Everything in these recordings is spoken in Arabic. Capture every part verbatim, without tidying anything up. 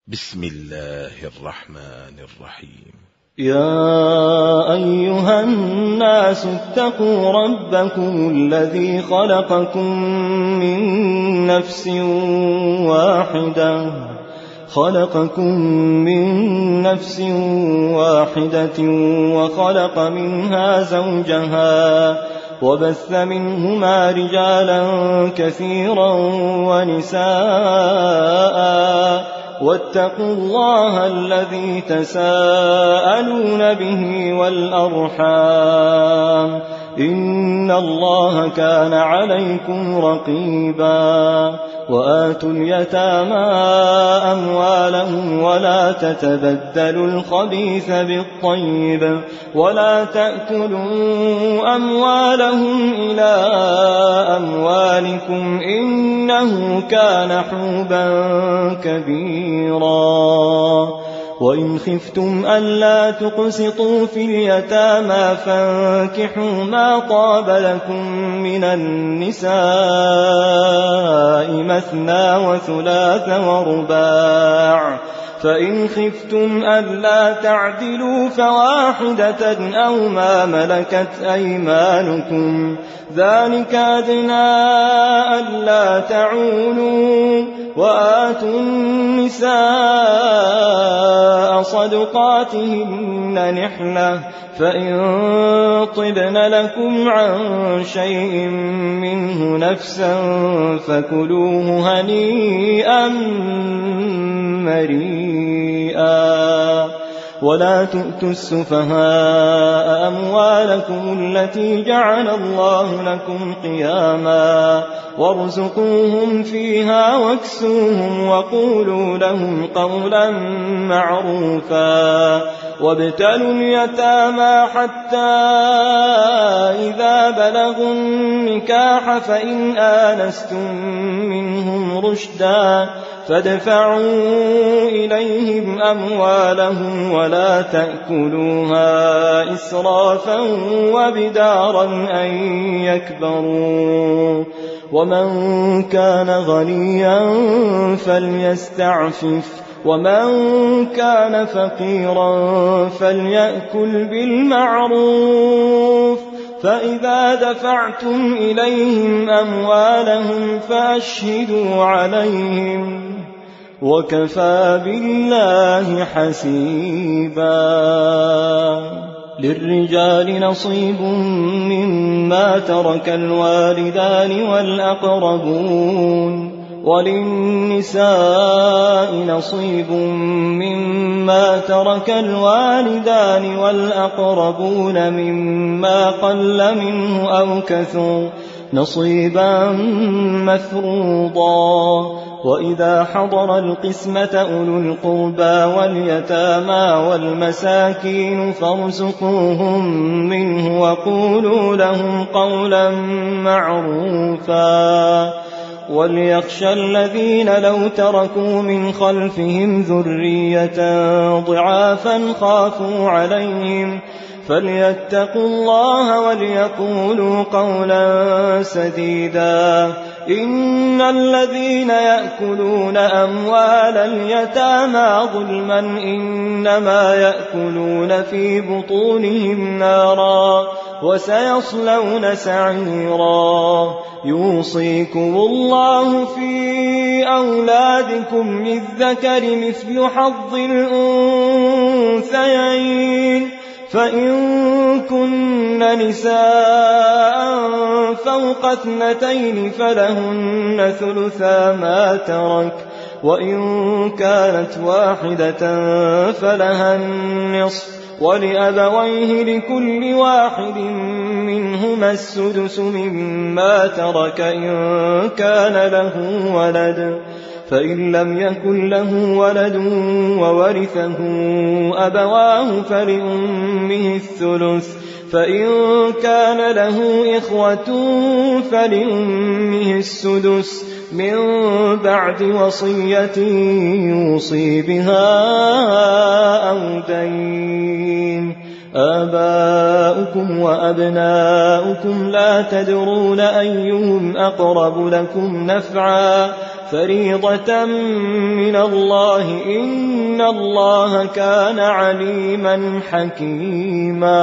بسم الله الرحمن الرحيم. يا أيها الناس اتقوا ربكم الذي خلقكم من نفس واحدة خلقكم من نفس واحدة وخلق منها زوجها وبث منهما رجالا كثيرا ونساء واتقوا الله الذي تساءلون به والأرحام إن الله كان عليكم رقيبا. وآتوا اليتامى أموالهم ولا تتبدلوا الخبيث بالطيب ولا تأكلوا أموالهم إلى أموالكم إنه كان حوبا كبيرا. وإن خفتم ألا تقسطوا في اليتامى فانكحوا ما طاب لكم من النساء مثنى وثلاث ورباع فإن خفتم ألا تعدلوا فواحدة أو ما ملكت أيمانكم ذلك أدنى ألا تعولوا. وآتوا النساء صدقاتهن نحلة فإن طبن لكم عن شيء منه نفسا فكلوه هنيئا مريئا. ولا تؤتوا السفهاء أموالكم التي جعل الله لكم قياما وارزقوهم فيها واكسوهم وقولوا لهم قولا معروفا. وابتلوا اليتامى حتى إذا بلغوا النكاح فإن آنستم منهم رشدا فادفعوا إليهم أموالهم ولا تأكلوها إسرافا وبدارا أن يكبروا. ومن كان غنيا فليستعفف ومن كان فقيرا فليأكل بالمعروف. فإذا دفعتم إليهم أموالهم فأشهدوا عليهم وكفى بالله حسيبا. للرجال نصيب مما ترك الوالدان والأقربون وللنساء نصيب مما ترك الوالدان والأقربون مما قل منه أو كثر نصيبا مفروضا. وإذا حضر القسمة أولو القربى واليتامى والمساكين فارزقوهم منه وقولوا لهم قولا معروفا. وليخشى الذين لو تركوا من خلفهم ذرية ضعافا خافوا عليهم فليتقوا الله وليقولوا قولا سديدا. إن الذين يأكلون أموال اليتامى ظلما إنما يأكلون في بطونهم نارا وسيصلون سعيرا. يوصيكم الله في أولادكم للذكر مثل حظ الأنثيين فإن كن نساء فوق اثنتين فلهن ثلثا ما ترك وإن كانت واحدة فلها النصف ولأبويه لكل واحد منهما السدس مما ترك إن كان له ولد فإن لم يكن له ولد وورثه أبواه فلأمه الثلث فإن كان له إخوة فلأمه السدس من بعد وصية يوصي بها أو دين. آباؤكم إخوانكم وأبناؤكم لا تدرون أيهم أقرب لكم نفعا فريضة من الله إن الله كان عليما حكيما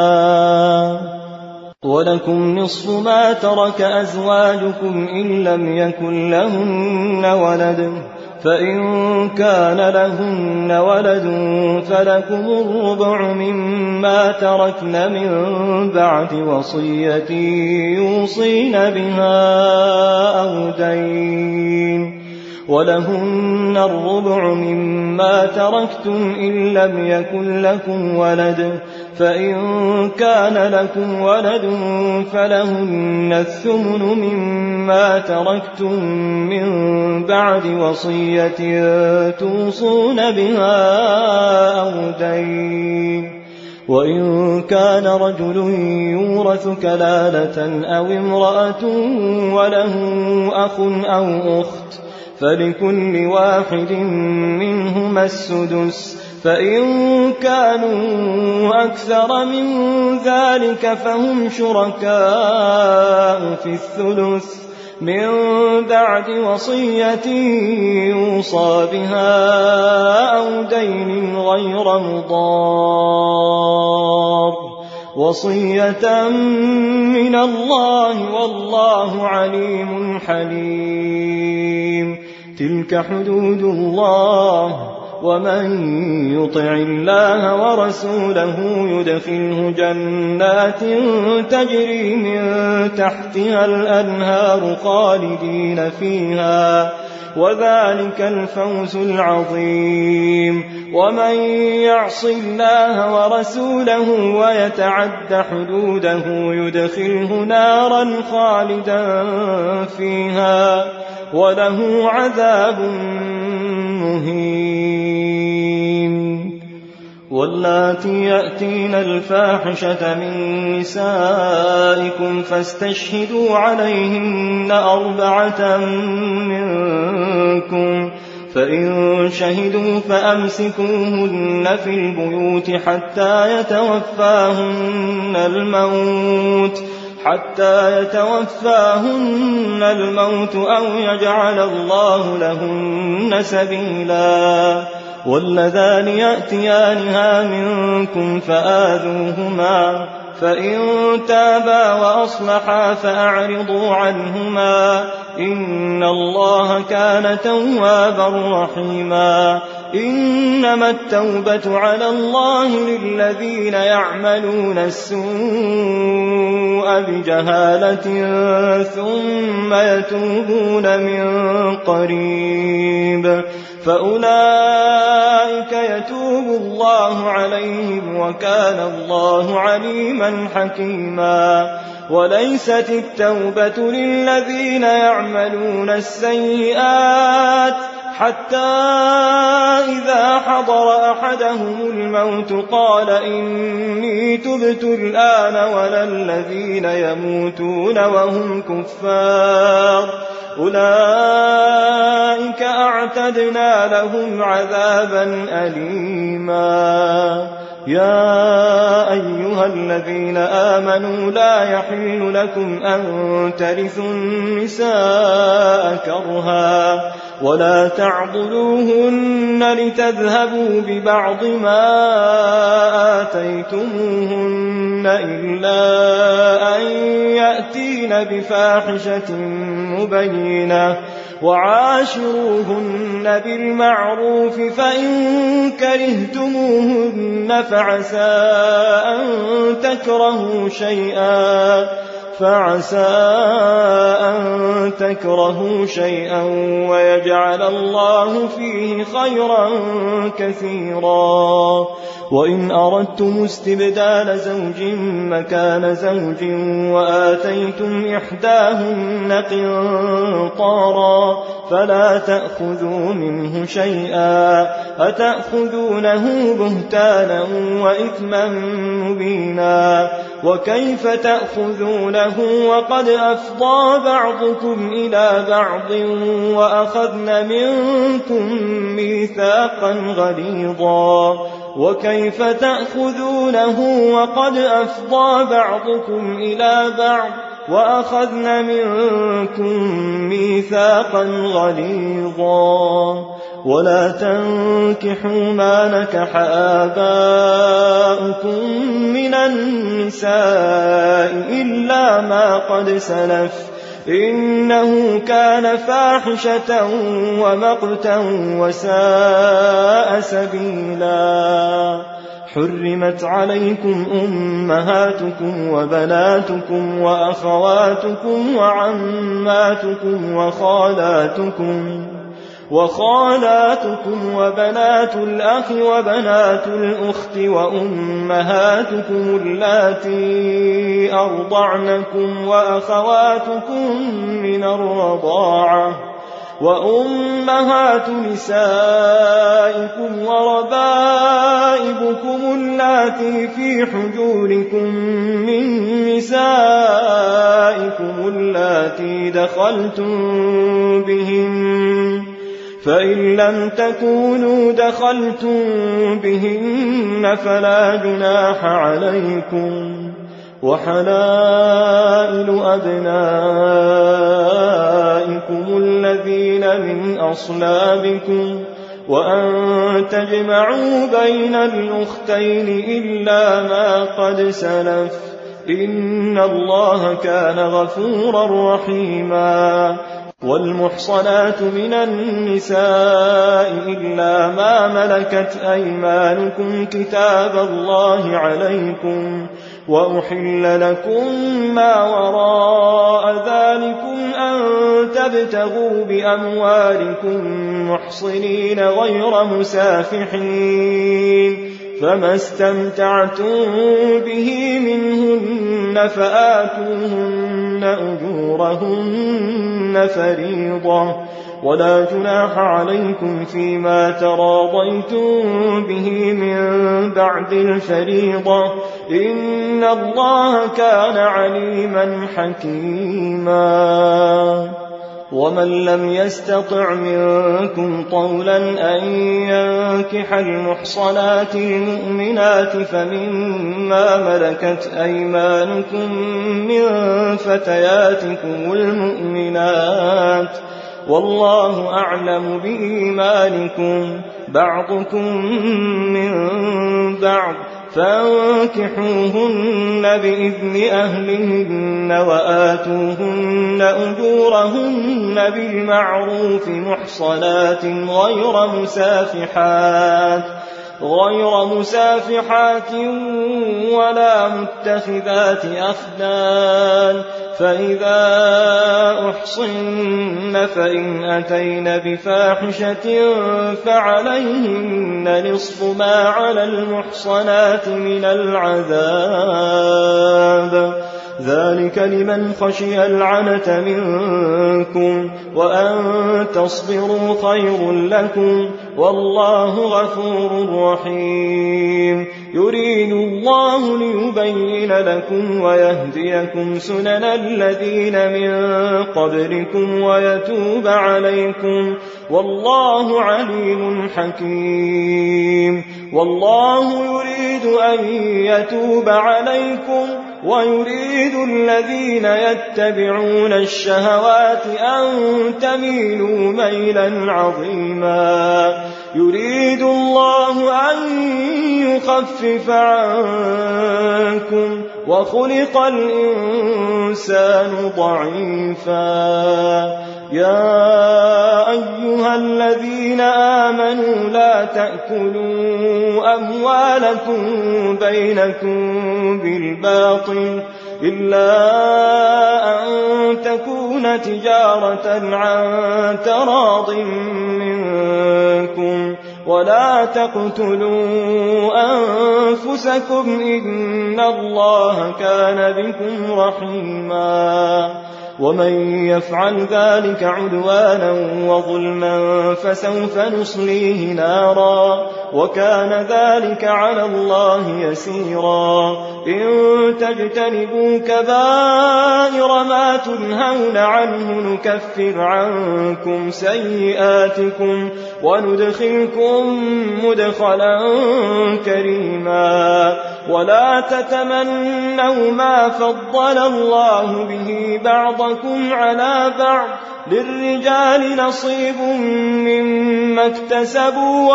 ولكم نصف ما ترك أزواجكم إن لم يكن لهن ولد فإن كان لهن ولد فلكم الربع مما تركن من بعد وصية يوصين بها أو دين ولهن الربع مما تركتم إن لم يكن لكم ولد فإن كان لكم ولد فلهن الثمن مما تركتم من بعد وصية توصون بها أو دين وإن كان رجل يورث كلالة أو امرأة وله أخ أو أخت فلكل واحد منهما السدس فإن كانوا أكثر من ذلك فهم شركاء في الثلث من بعد وصية يوصى بها أو دين غير مضار وصية من الله والله عليم حليم تلك حدود الله ومن يطع الله ورسوله يدخله جنات تجري من تحتها الأنهار خالدين فيها وذلك الفوز العظيم ومن يعص الله ورسوله ويتعد حدوده يدخله نارا خالدا فيها وله عذاب مهين واللاتي يأتين الفاحشة من نسائكم فاستشهدوا عليهن أربعة منكم فإن شهدوا فأمسكوهن في البيوت حتى يتوفاهن الموت حتى يتوفاهن الموت أو يجعل الله لهن سبيلا واللذان يأتيانها منكم فآذوهما فإن تابا وأصلحا فأعرضوا عنهما إن الله كان توابا رحيما إنما التوبة على الله للذين يعملون السوء بجهالة ثم يتوبون من قريب فأولئك يتوب الله عليهم وكان الله عليما حكيما وليست التوبة للذين يعملون السيئات حتى إذا حضر أحدهم الموت قال إني تبت الآن ولا الذين يموتون وهم كفار أولئك أعتدنا لهم عذابا أليما يا أيها الذين آمنوا لا يحل لكم أن ترثوا النساء كرها ولا تعضلوهن لتذهبوا ببعض ما آتيتموهن إلا أن يأتين بفاحشة مبينة وعاشروهن بالمعروف فإن كرهتموهن فعسى أن تكرهوا شيئا فعسى أن تكرهوا شيئا ويجعل الله فيه خيرا كثيرا وإن أردتم استبدال زوج مكان زوج وآتيتم إحداهن قنطارا فلا تأخذوا منه شيئا أتأخذونه بهتانا وإثما مبينا وكيف تأخذونه وقد أفضى بعضكم إلى بعض وأخذن منكم ميثاقا غليظا وكيف تأخذونه وقد أفضى بعضكم إلى بعض وأخذن منكم ميثاقا غليظا ولا تنكحوا ما نكح آباؤكم من النساء إلا ما قد سلف إنه كان فاحشة ومقتا وساء سبيلا. حرمت عليكم أمهاتكم وبناتكم وأخواتكم وعماتكم وخالاتكم وخالاتكم وبنات الأخ وبنات الأخت وأمهاتكم اللاتي أرضعنكم وأخواتكم من الرضاعة وأمهات نسائكم وربائبكم اللاتي في حجوركم من نسائكم اللاتي دخلتم بهن فإن لم تكونوا دخلتم بهن فلا جناح عليكم وحلائل أبنائكم الذين من أصلابكم وأن تجمعوا بين الأختين إلا ما قد سلف إن الله كان غفورا رحيما. والمحصنات من النساء إلا ما ملكت أيمانكم كتاب الله عليكم وأحل لكم ما وراء ذلكم أن تبتغوا بأموالكم محصنين غير مسافحين فما استمتعتم به منهن فآتوهن أجورهن فريضة ولا جناح عليكم فيما تراضيتم به من بعد الفريضة إن الله كان عليما حكيما. ومن لم يستطع منكم طولا أن ينكح المحصنات المؤمنات فمما ملكت أيمانكم من فتياتكم المؤمنات والله أعلم بإيمانكم بعضكم من بعض فانكحوهن بإذن أهلهن وآتوهن أجورهن بالمعروف محصنات غير مسافحات غير مسافحات ولا متخذات أخدان فإذا أحصن فإن أتين بفاحشة فعليهن نصف ما على المحصنات من العذاب ذلك لمن خشي العنة منكم وأن تصبروا خير لكم والله غفور رحيم. يريد الله ليبين لكم ويهديكم سنن الذين من قبلكم ويتوب عليكم والله عليم حكيم. والله يريد أن يتوب عليكم ويريد الذين يتبعون الشهوات أن تميلوا ميلا عظيما. يريد الله أن يخفف عنكم وخلق الإنسان ضعيفا. يا أيها الذين آمنوا لا تأكلوا أموالكم بينكم بالباطل إلا أن تكون تجارة عن تراض منكم ولا تقتلوا أنفسكم إن الله كان بكم رحيما. ومن يفعل ذلك عدوانا وظلما فسوف نصليه نارا وكان ذلك على الله يسيرا إن تجتنبوا كبائر ما تنهون عنه نكفر عنكم سيئاتكم وندخلكم مدخلا كريما ولا تتمنوا ما فضل الله به بعضكم على بعض للرجال نصيب مما اكتسبوا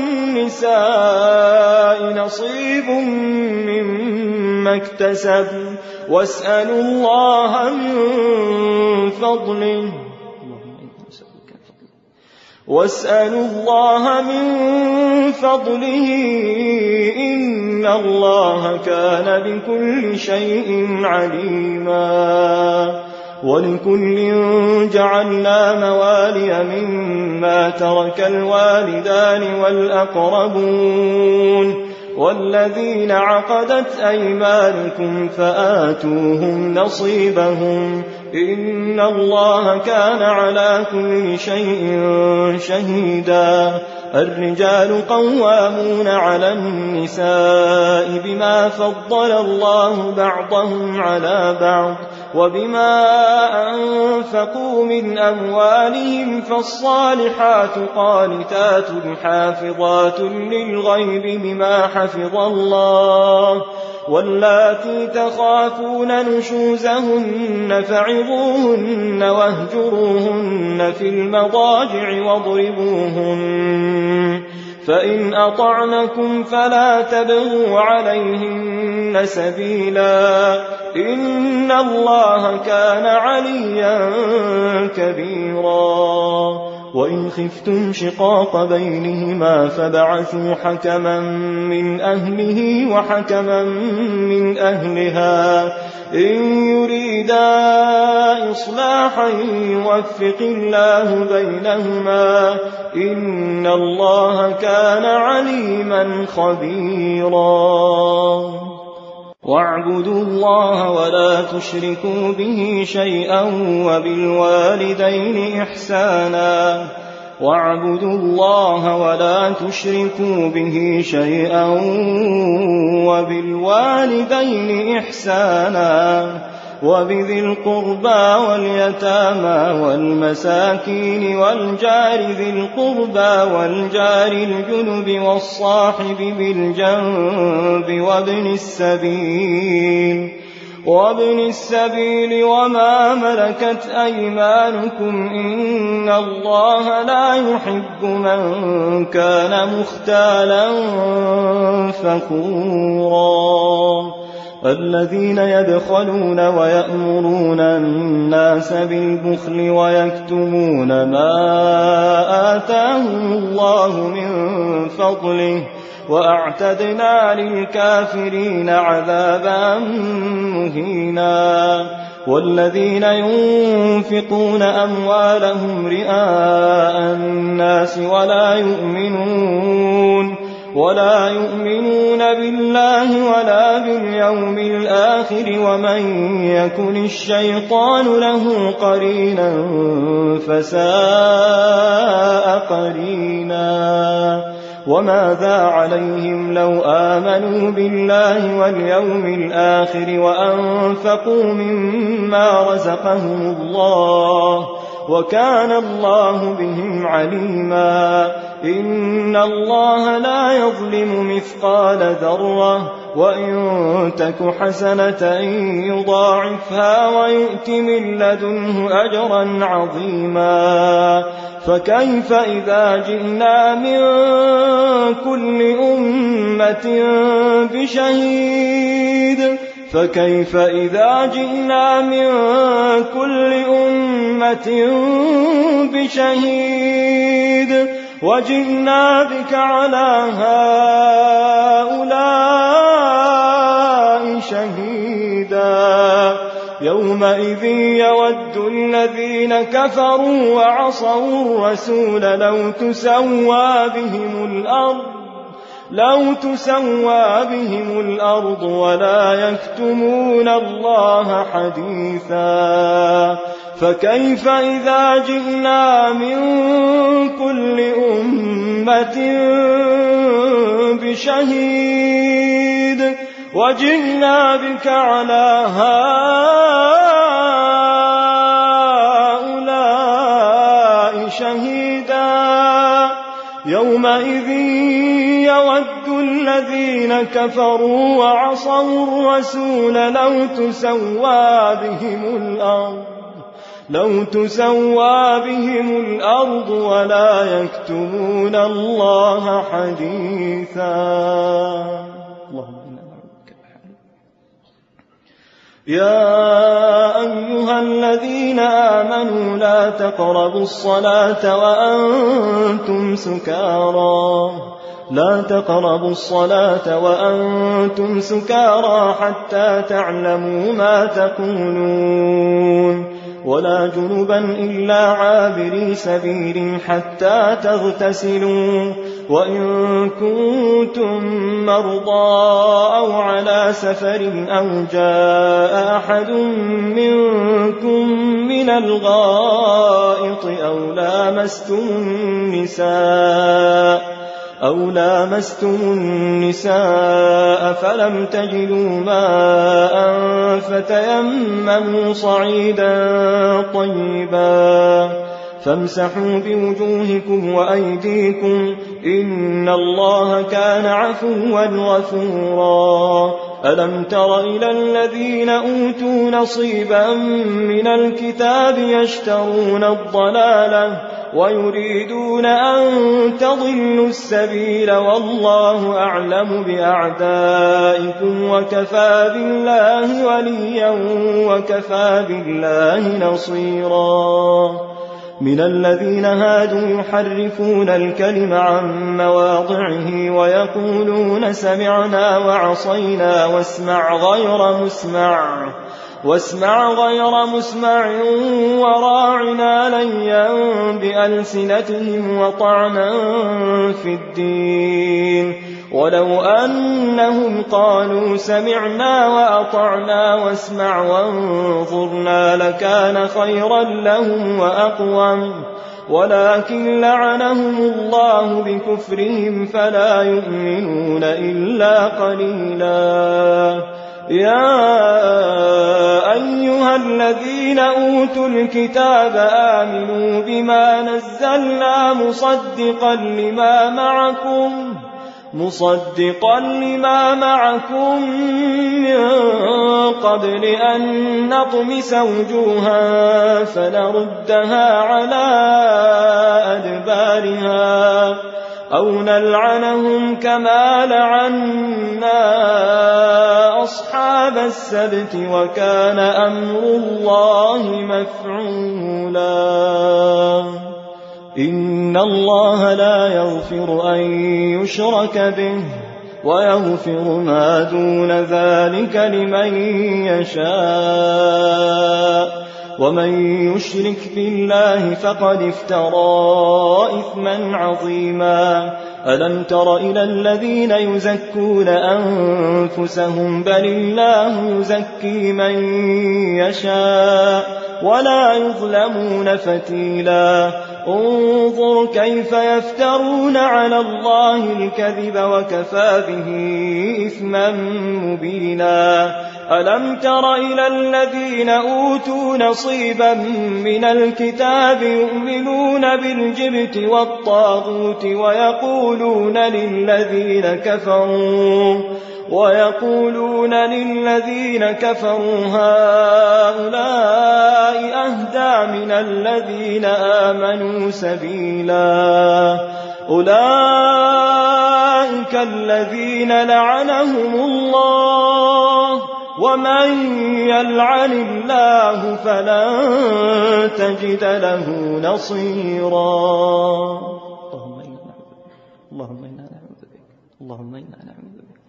وللنساء نصيب مما اكتسبوا واسألوا الله من فضله واسألوا الله من فضله إن الله كان بكل شيء عليما ولكل جعلنا موالي مما ترك الوالدان والأقربون والذين عقدت أيمانكم فآتوهم نصيبهم إن الله كان على كل شيء شهيدا الرجال قوامون على النساء بما فضل الله بعضهم على بعض وبما أنفقوا من أموالهم فالصالحات قانتات حافظات للغيب بما حفظ الله واللاتي تخافون نشوزهن فعظوهن واهجروهن في المضاجع واضربوهن فإن أطعنكم فلا تبغوا عليهن سبيلا إن الله كان عليا كبيرا وإن خفتم شقاق بينهما فبعثوا حكما من أهله وحكما من أهلها إن يريدا إصلاحا يوفق الله بينهما إن الله كان عليما خبيرا واعبدوا الله ولا تشركوا به شيئا وبالوالدين إحسانا واعبدوا الله ولا تشركوا به شيئا وبالوالدين إحسانا وبذي القربى واليتامى والمساكين والجار ذي القربى والجار الجنب والصاحب بالجنب وابن السبيل وابن السبيل وما ملكت أيمانكم إن الله لا يحب من كان مختالا فخورا الذين يبخلون ويأمرون الناس بالبخل ويكتمون ما آتاهم الله من فضله وأعتدنا للكافرين عذابا مهينا والذين ينفقون أموالهم رئاء الناس ولا يؤمنون ولا يؤمنون بالله ولا باليوم الآخر ومن يكن الشيطان له قرينا فساء قرينا وماذا عليهم لو آمنوا بالله واليوم الآخر وأنفقوا مما رزقهم الله وكان الله بهم عليما إن الله لا يظلم مثقال ذرة وإن تك حسنة يضاعفها ويؤت من لدنه أجرا عظيما فكيف إذا جئنا من كل أمة بشهيد فكيف إذا جئنا من كل أمة بشهيد وجئنا بك على هؤلاء شهيدا يومئذ يود الذين كفروا وعصوا الرسول لو تسوى بهم الأرض لو تسوى بهم الأرض ولا يكتمون الله حديثا فكيف إذا جئنا من كل أمة شهيد وجئنا بك على هؤلاء شهيدا يومئذ يود الذين كفروا وعصوا الرسول لو تسوى بهم الأرض لو تسوى بهم الأرض ولا يكتمون الله حديثا. اللهم إنا نعوذ بك من حال. يا أيها الذين آمنوا لا تقربوا الصلاة وأنتم سكارى لا تقربوا الصلاة وأنتم سكارى حتى تعلموا ما تقولون ولا جنبا إلا عابري سبيل حتى تغتسلوا وإن كنتم مرضى أو على سفر أو جاء أحد منكم من الغائط أو لامستم النساء أو لامستم النساء فلم تجدوا ماء فتيمموا صعيدا طيبا فامسحوا بوجوهكم وأيديكم إن الله كان عفوا غفورا. ألم تر إلى الذين أوتوا نصيبا من الكتاب يشترون الضلالة ويريدون أن تضلوا السبيل والله أعلم بأعدائكم وكفى بالله وليا وكفى بالله نصيرا. من الذين هادوا يحرفون الكلم عن مواضعه ويقولون سمعنا وعصينا واسمع غير مسمع واسمع غير مسمع وراعنا ليا بألسنتهم وطعنا في الدين ولو أنهم قالوا سمعنا وأطعنا واسمع وانظرنا لكان خيرا لهم وأقوم ولكن لعنهم الله بكفرهم فلا يؤمنون إلا قليلا. يا أيها الذين أوتوا الكتاب آمنوا بما نزلنا مصدقا لما معكم مصدقا لما معكم من قبل أن نطمس وجوها فنردها على أدبارها أو نلعنهم كما لعنا أصحاب السبت وكان أمر الله مفعولا. إن الله لا يغفر أن يشرك به ويغفر ما دون ذلك لمن يشاء ومن يشرك بالله فقد افترى إثما عظيما. ألم تر إلى الذين يزكون أنفسهم بل الله يزكي من يشاء ولا يظلمون فتيلا. انظر كيف يفترون على الله الكذب وكفى به إثما مبينا. ألم تر إلى الذين أوتوا نصيبا من الكتاب يؤمنون بالجبت والطاغوت ويقولون للذين كفروا ويقولون للذين كفروا هؤلاء أهدى من الذين آمنوا سبيلا. أولئك الذين لعنهم الله ومن يلعن الله فلن تجد له نصيرا. اللهم إنا نعوذ بك اللهم إنا نعوذ بك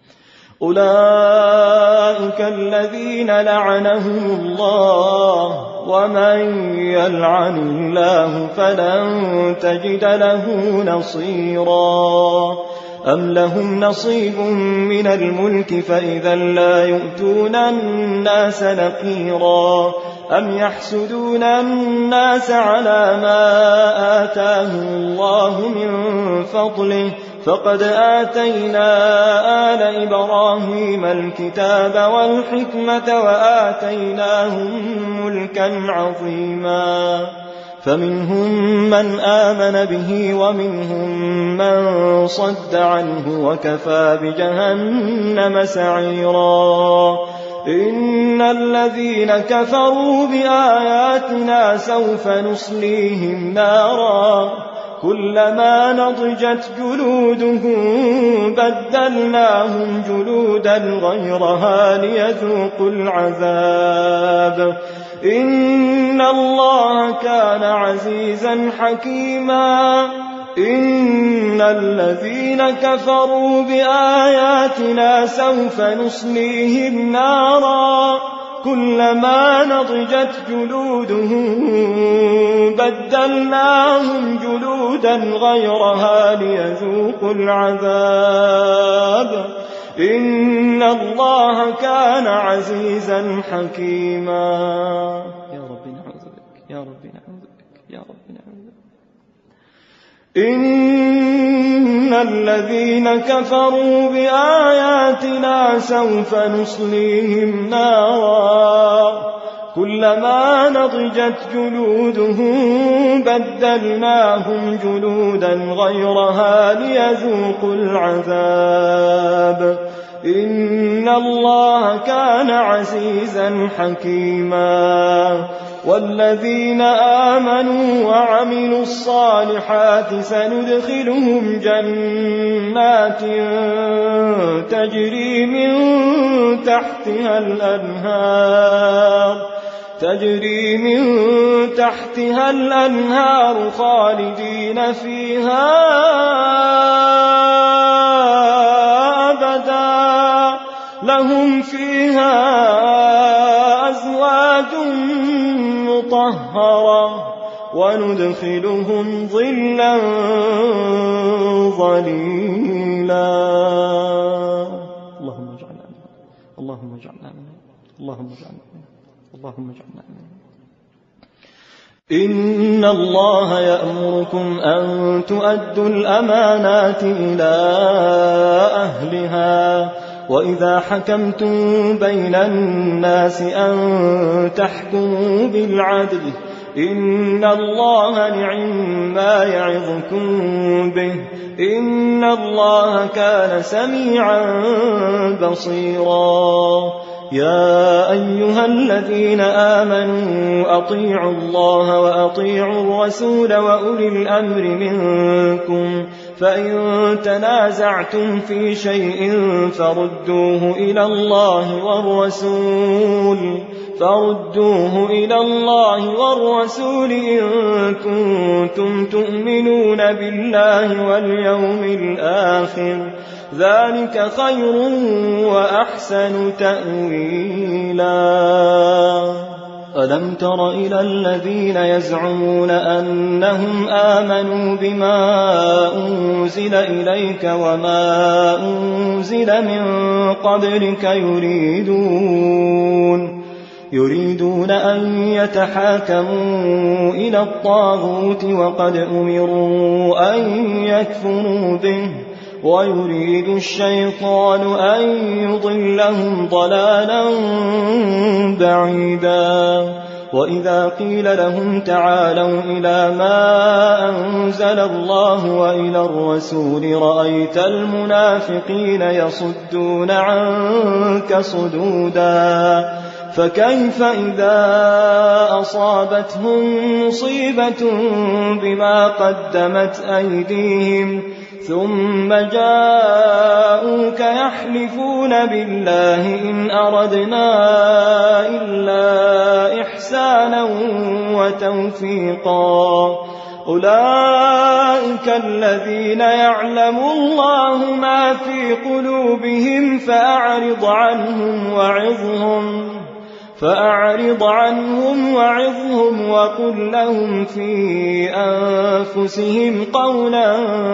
أولئك الذين لعنهم الله ومن يلعن الله فلن تجد له نصيرا. أم لهم نصيب من الملك فإذا لا يؤتون الناس نقيرا. أم يحسدون الناس على ما آتاهم الله من فضله فقد آتينا آل إبراهيم الكتاب والحكمة وآتيناهم ملكا عظيما فمنهم من آمن به ومنهم من صد عنه وكفى بجهنم سعيرا إن الذين كفروا بآياتنا سوف نصليهم نارا كلما نضجت جلودهم بدلناهم جلودا غيرها ليذوقوا العذاب إن الله كان عزيزا حكيما إن الذين كفروا بآياتنا سوف نصليهم نارا كلما نضجت جلودهم بدلناهم جلودا غيرها ليذوقوا العذاب إن الله كان عزيزا حكيما يا رب نعوذ بك يا رب نعوذ بك يا رب نعوذ بك إن الذين كفروا بآياتنا سوف نصليهم نارا كلما نضجت جلودهم بدلناهم جلودا غيرها ليذوقوا العذاب إن الله كان عزيزا حكيما والذين آمنوا وعملوا الصالحات سندخلهم جنات تجري من تحتها الأنهار تجري من تحتها الأنهار خالدين فيها أبدا لهم فيها أزواج مطهرة وندخلهم ظلا ظليلا اللهم اجعلنا منهم اللهم اجعلنا منهم اللهم اجعلنا منهم اللهم اجعلنا منهم إن الله يأمركم أن تؤدوا الأمانات إلى أهلها وإذا حكمتم بين الناس أن تحكموا بالعدل إن الله نعما يعظكم به إن الله كان سميعا بصيرا يا أيها الذين آمنوا أطيعوا الله وأطيعوا الرسول وأولي الأمر منكم فإن تنازعتم في شيء فردوه إلى الله والرسول فردوه إلى الله والرسول إن كنتم تؤمنون بالله واليوم الآخر ذلك خير وأحسن تأويلا ألم تر إلى الذين يزعمون أنهم آمنوا بما أنزل إليك وما أنزل من قبلك يريدون يريدون أن يتحاكموا إلى الطاغوت وقد أمروا أن يكفروا به ويريد الشيطان أن يضلهم ضلالا بعيدا وإذا قيل لهم تعالوا إلى ما أنزل الله وإلى الرسول رأيت المنافقين يصدون عنك صدودا فكيف إذا أصابتهم مصيبة بما قدمت أيديهم ثم جاءوك يحلفون بالله إن أردنا إلا إحسانا وتوفيقا أولئك الذين يعلم الله ما في قلوبهم فأعرض عنهم وعظهم فأعرض عنهم وعظهم وقل لهم في أنفسهم قولا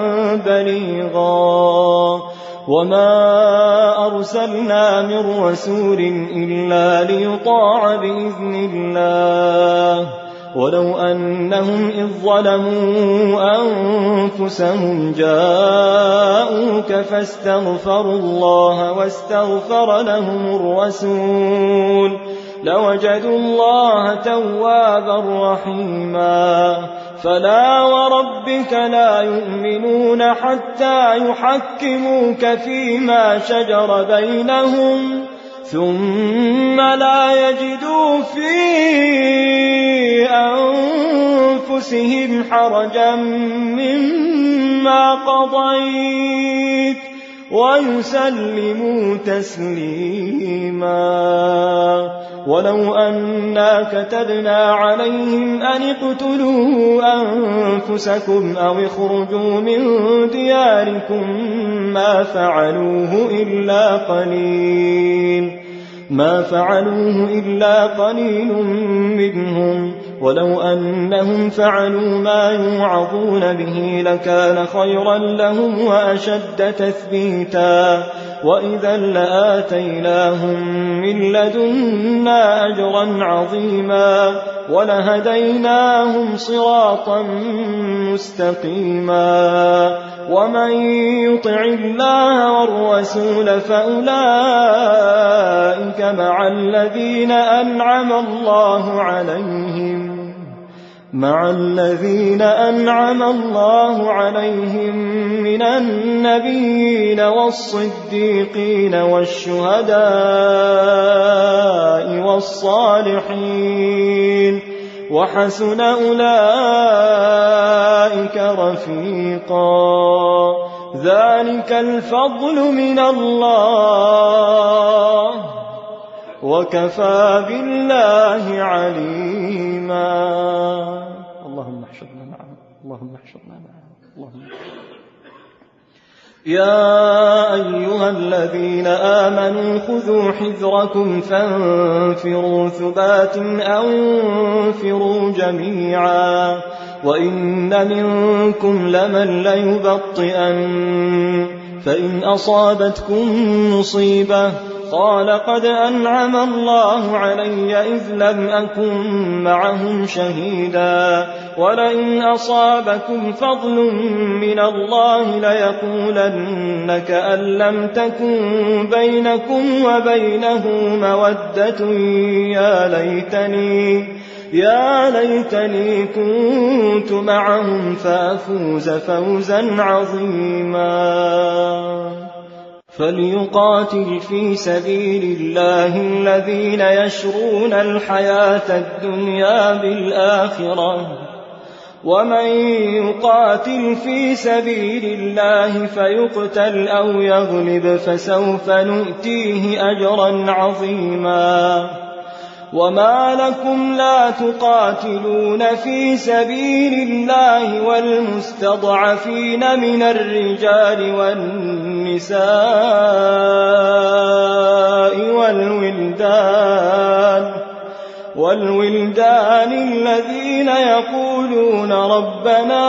بليغا وما أرسلنا من رسول إلا ليطاع بإذن الله ولو أنهم إذ ظلموا أنفسهم جاءوك فاستغفروا الله واستغفر لهم الرسول لوجدوا الله توابا رحيما فلا وربك لا يؤمنون حتى يحكموك فيما شجر بينهم ثم لا يجدوا في أنفسهم حرجا مما قضيت ويسلموا تسليما ولو أنا كتبنا عليهم أن اقتلوا أنفسكم أو اخرجوا من دياركم ما فعلوه إلا قليل ما فعلوه إلا قليل منهم ولو أنهم فعلوا ما يوعظون به لكان خيرا لهم وأشد تثبيتا وإذا لآتيناهم من لدنا أجرا عظيما ولهديناهم صراطا مستقيما ومن يطع الله والرسول فأولئك مع الذين أنعم الله عليهم مع الذين أنعم الله عليهم من النبيين والصديقين والشهداء والصالحين وحسن أولئك رفيقا ذلك الفضل من الله وكفى بالله عليما اللهم احشرنا معهم اللهم احشرنا معهم اللهم يا أيها الذين آمنوا خذوا حذركم فانفروا ثبات أو انفروا جميعا وإن منكم لمن ليبطئن فإن أصابتكم مصيبة قال قد أنعم الله علي إذ لم أكن معهم شهيدا ولئن أصابكم فضل من الله ليقولن كأن لم تكن بينكم وبينه مودة يا ليتني يا ليتني كنت معهم فأفوز فوزا عظيما فليقاتل في سبيل الله الذين يشرون الحياة الدنيا بالآخرة ومن يقاتل في سبيل الله فيقتل أو يغلب فسوف نؤتيه أجرا عظيما وما لكم لا تقاتلون في سبيل الله والمستضعفين من الرجال والنساء والولدان والولدان الذين يقولون ربنا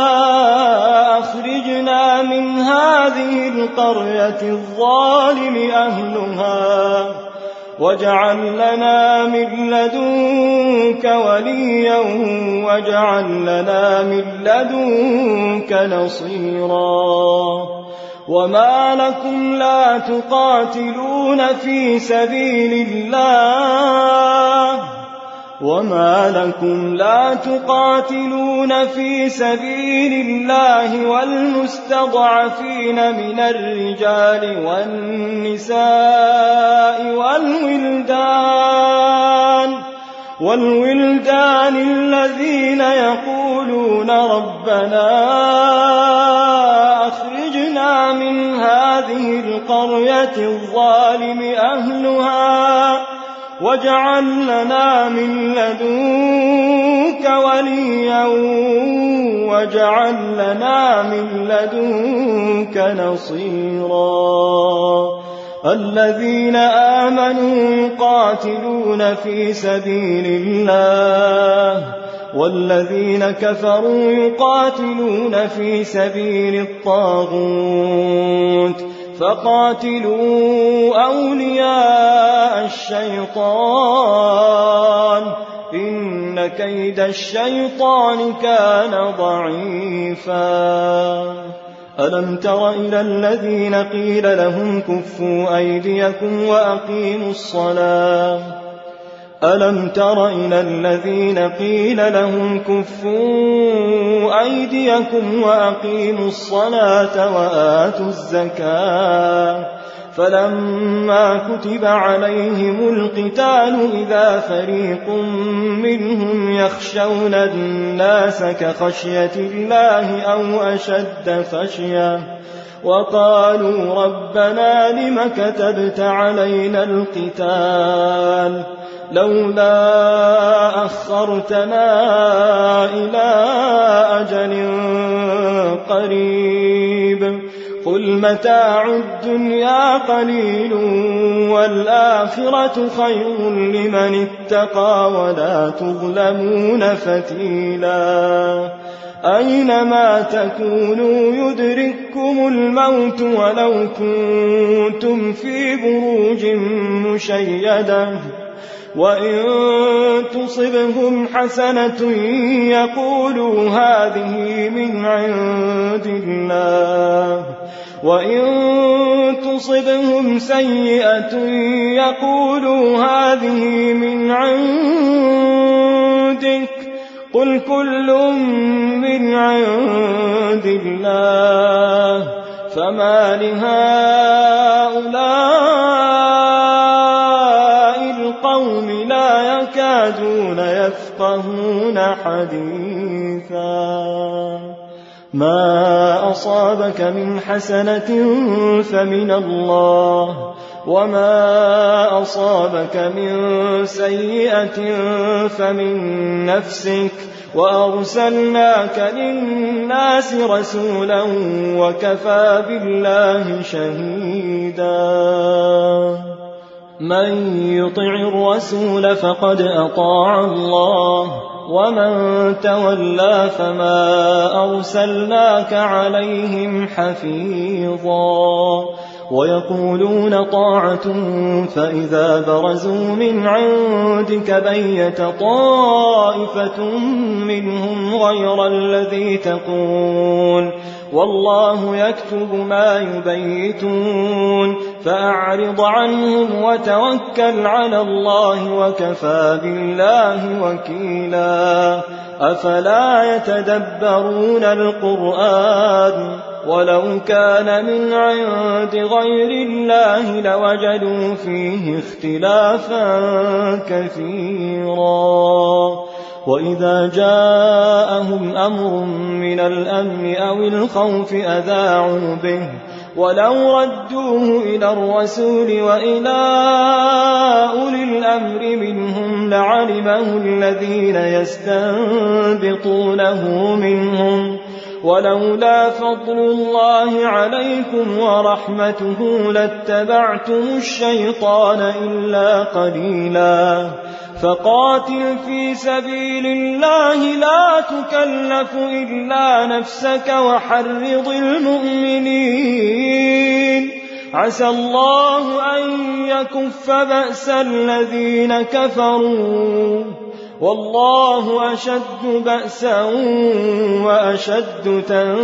أخرجنا من هذه القرية الظالم أهلها واجعل لنا من لدنك وليا واجعل لنا من لدنك نصيرا وما لكم لا تقاتلون في سبيل الله وما لكم لا تقاتلون في سبيل الله والمستضعفين من الرجال والنساء والولدان والولدان الذين يقولون ربنا أخرجنا من هذه القرية الظالم أهلها واجعل لنا من لدنك وليا واجعل لنا من لدنك نصيرا الذين آمنوا يقاتلون في سبيل الله والذين كفروا يقاتلون في سبيل الطاغوت فقاتلوا أولياء الشيطان إن كيد الشيطان كان ضعيفا ألم تر إلى الذين قيل لهم كفوا أيديكم وأقيموا الصلاة ألم تر إلى الذين قيل لهم كفوا أيديكم وأقيموا الصلاة وآتوا الزكاة فلما كتب عليهم القتال إذا فريق منهم يخشون الناس كخشية الله أو أشد خشية وقالوا ربنا لم كتبت علينا القتال لولا أخرتنا إلى أجل قريب قل متاع الدنيا قليل والآخرة خير لمن اتقى ولا تظلمون فتيلا أينما تكونوا يدرككم الموت ولو كنتم في بروج مشيدة وإن تصبهم حسنة يقولوا هذه من عند الله وإن تصبهم سيئة يقولوا هذه من عندك قل كل من عند الله فما لهؤلاء القوم لا يكادون يفقهون حديثا ما أصابك من حسنة فمن الله وما أصابك من سيئة فمن نفسك وأرسلناك للناس رسولا وكفى بالله شهيدا من يطع الرسول فقد أطاع الله ومن تولى فما أرسلناك عليهم حفيظا ويقولون طاعة فإذا برزوا من عندك بيت طائفة منهم غير الذي تقول والله يكتب ما يبيتون فأعرض عنهم وتوكل على الله وكفى بالله وكيلا أفلا يتدبرون القرآن ولو كان من عند غير الله لوجدوا فيه اختلافا كثيرا وإذا جاءهم أمر من الأمن أو الخوف أذاعوا به ولو ردوه إلى الرسول وإلى أولي الأمر منهم لعلمه الذين يستنبطونه منهم ولولا فضل الله عليكم ورحمته لاتبعتم الشيطان إلا قليلا فقاتل في سبيل الله لا تكلف إلا نفسك وحرض المؤمنين عسى الله أن يكف بأس الذين كفروا والله أشد بأسا وأشد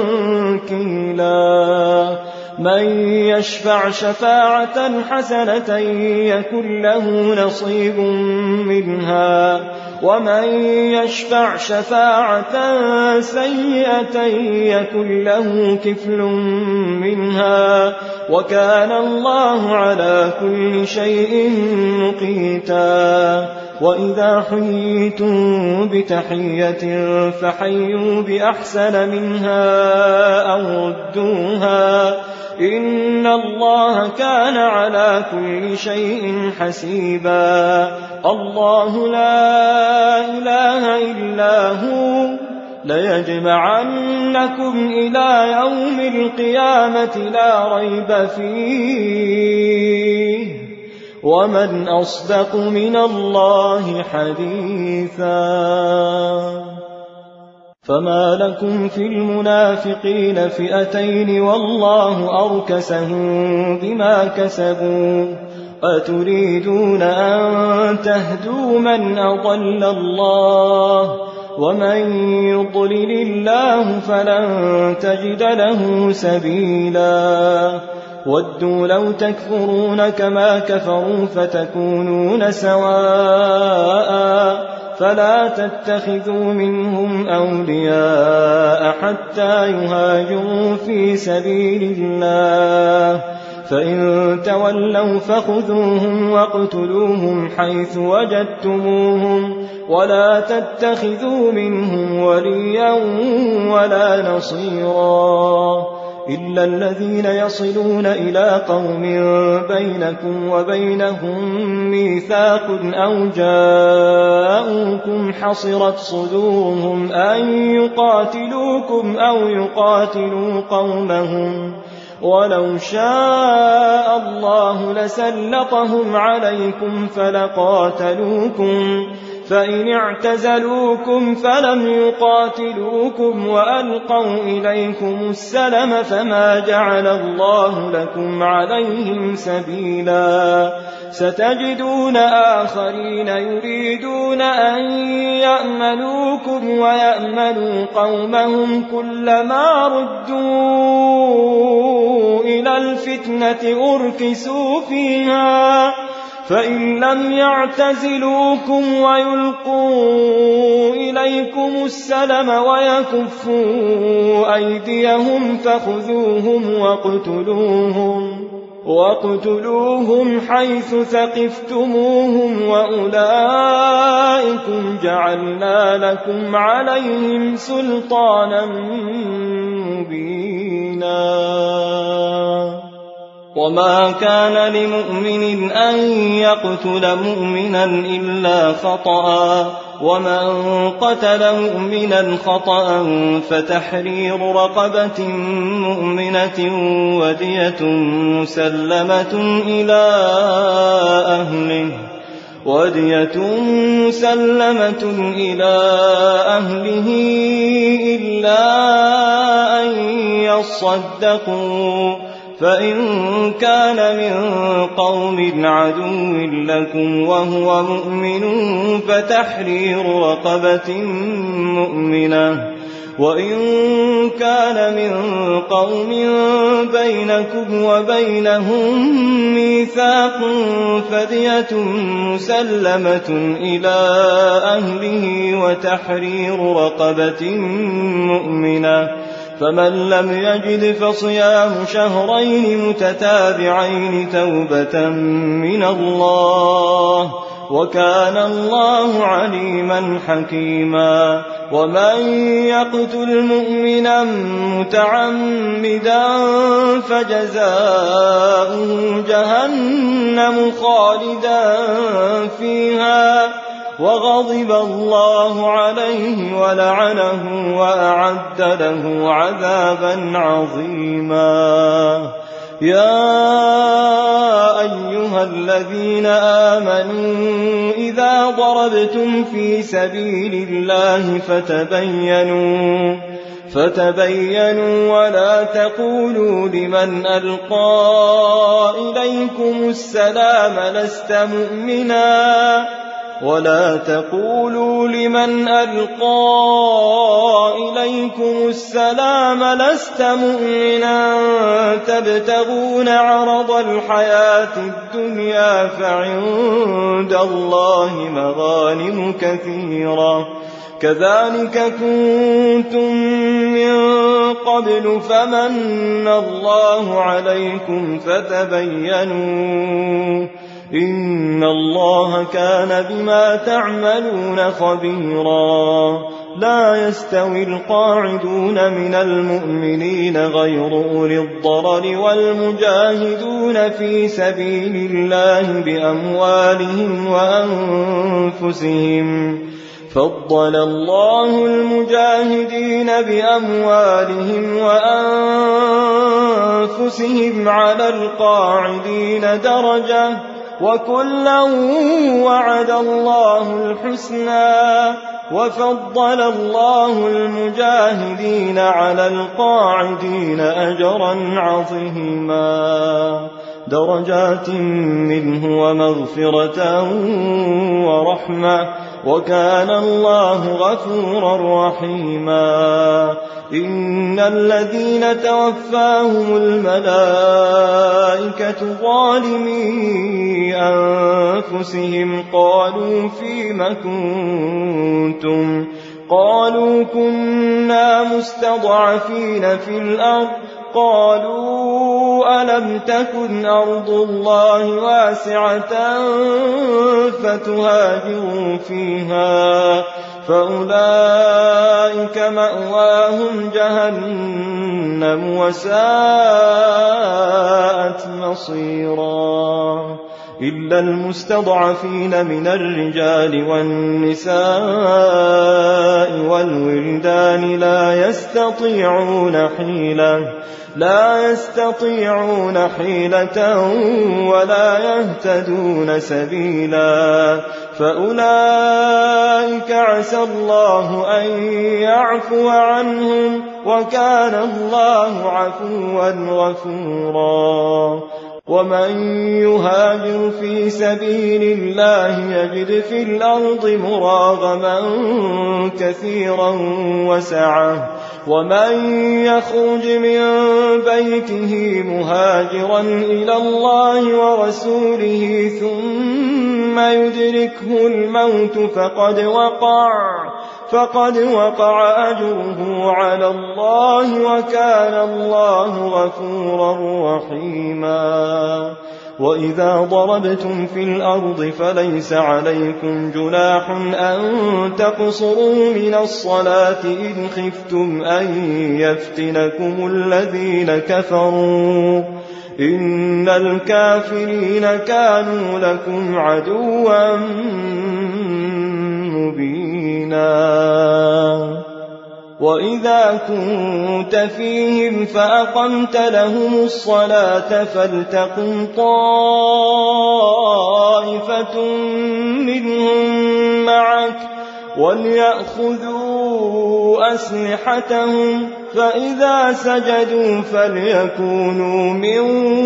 تنكيلا من يشفع شفاعة حسنة يكن له نصيب منها ومن يشفع شفاعة سيئة يكن له كفل منها وكان الله على كل شيء مقيتا وإذا حييتم بتحية فحيوا بأحسن منها أو ردوها إن الله كان على كل شيء حسيبا الله لا إله إلا هو ليجمعنكم إلى يوم القيامة لا ريب فيه ومن أصدق من الله حديثا فما لكم في المنافقين فئتين والله أركسهم بما كسبوا أتريدون أن تهدوا من أضل الله ومن يضلل الله فلن تجد له سبيلا ودوا لو تكفرون كما كفروا فتكونون سواء فلا تتخذوا منهم أولياء حتى يهاجروا في سبيل الله فإن تولوا فخذوهم واقتلوهم حيث وجدتموهم ولا تتخذوا منهم وليا ولا نصيرا إلا الذين يصلون إلى قوم بينكم وبينهم ميثاق أو جاءوكم حصرت صدورهم أن يقاتلوكم أو يقاتلوا قومهم ولو شاء الله لسلطهم عليكم فلقاتلوكم فإن اعتزلوكم فلم يقاتلوكم وألقوا إليكم السلم فما جعل الله لكم عليهم سبيلا ستجدون آخرين يريدون أن يأمنوكم ويأمنوا قومهم كلما ردوا إلى الفتنة أركسوا فيها فإن لم يعتزلوكم ويلقوا إليكم السلم ويكفوا أيديهم فخذوهم واقتلوهم واقتلوهم حيث ثقفتموهم وأولئكم جعلنا لكم عليهم سلطانا مبينا وما كان لمؤمن أن يقتل مؤمنا إلا خطأ ومن قتل مؤمنا خطأ فتحرير رقبة مؤمنة ودية مسلمة إلى أهله ودية مسلمة إلى أهله إلا أن يصدقوا فإن كان من قوم عدو لكم وهو مؤمن فتحرير رقبة مؤمنة وإن كان من قوم بينكم وبينهم ميثاق فدية مسلمة إلى أهله وتحرير رقبة مؤمنة فمن لم يجد فصيام شهرين متتابعين توبة من الله وكان الله عليما حكيما ومن يقتل مؤمنا متعمدا فجزاؤه جهنم خالدا فيها وغضب الله عليه ولعنه وأعد له عذابا عظيما يا أيها الذين آمنوا إذا ضربتم في سبيل الله فتبينوا فتبينوا ولا تقولوا لمن ألقى إليكم السلام لست مؤمنا ولا تقولوا لمن ألقى إليكم السلام لست مؤمنا تبتغون عرض الحياة الدنيا فعند الله مغانم كثيرة كذلك كنتم من قبل فمن الله عليكم فتبينوا إن الله كان بما تعملون خبيرا لا يستوي القاعدون من المؤمنين غير أولي الضرر والمجاهدون في سبيل الله بأموالهم وأنفسهم فضل الله المجاهدين بأموالهم وأنفسهم على القاعدين درجة وكلا وعد الله الحسنى وفضل الله المجاهدين على القاعدين أجرا عظيما درجات منه ومغفرة ورحمة وكان الله غفورا رحيما. إن الذين توفاهم الملائكة ظالمي أنفسهم قالوا فيم كنتم قالوا كنا مستضعفين في الأرض قالوا ألم تكن أرض الله واسعة فتهاجروا فيها فأولئك مأواهم جهنم وساءت مصيرا. إلا المستضعفين من الرجال والنساء والولدان لا يستطيعون حيلة لا يستطيعون حيلة ولا يهتدون سبيلا فأولئك عسى الله أن يعفو عنهم وكان الله عفوا غفورا. ومن يهاجر في سبيل الله يجد في الأرض مراغما كثيرا وسعة ومن يخرج من بيته مهاجرا إلى الله ورسوله ثم يدركه الموت فقد وقع فقد وقع أجره على الله وكان الله غفورا رحيما. وإذا ضربتم في الأرض فليس عليكم جناح أن تقصروا من الصلاة إن خفتم أن يفتنكم الذين كفروا إن الكافرين كانوا لكم عدوا مبينا. وإذا كنت فيهم فأقمت لهم الصلاة فلتقم طائفة منهم معك وليأخذوا أسلحتهم فإذا سجدوا فليكونوا من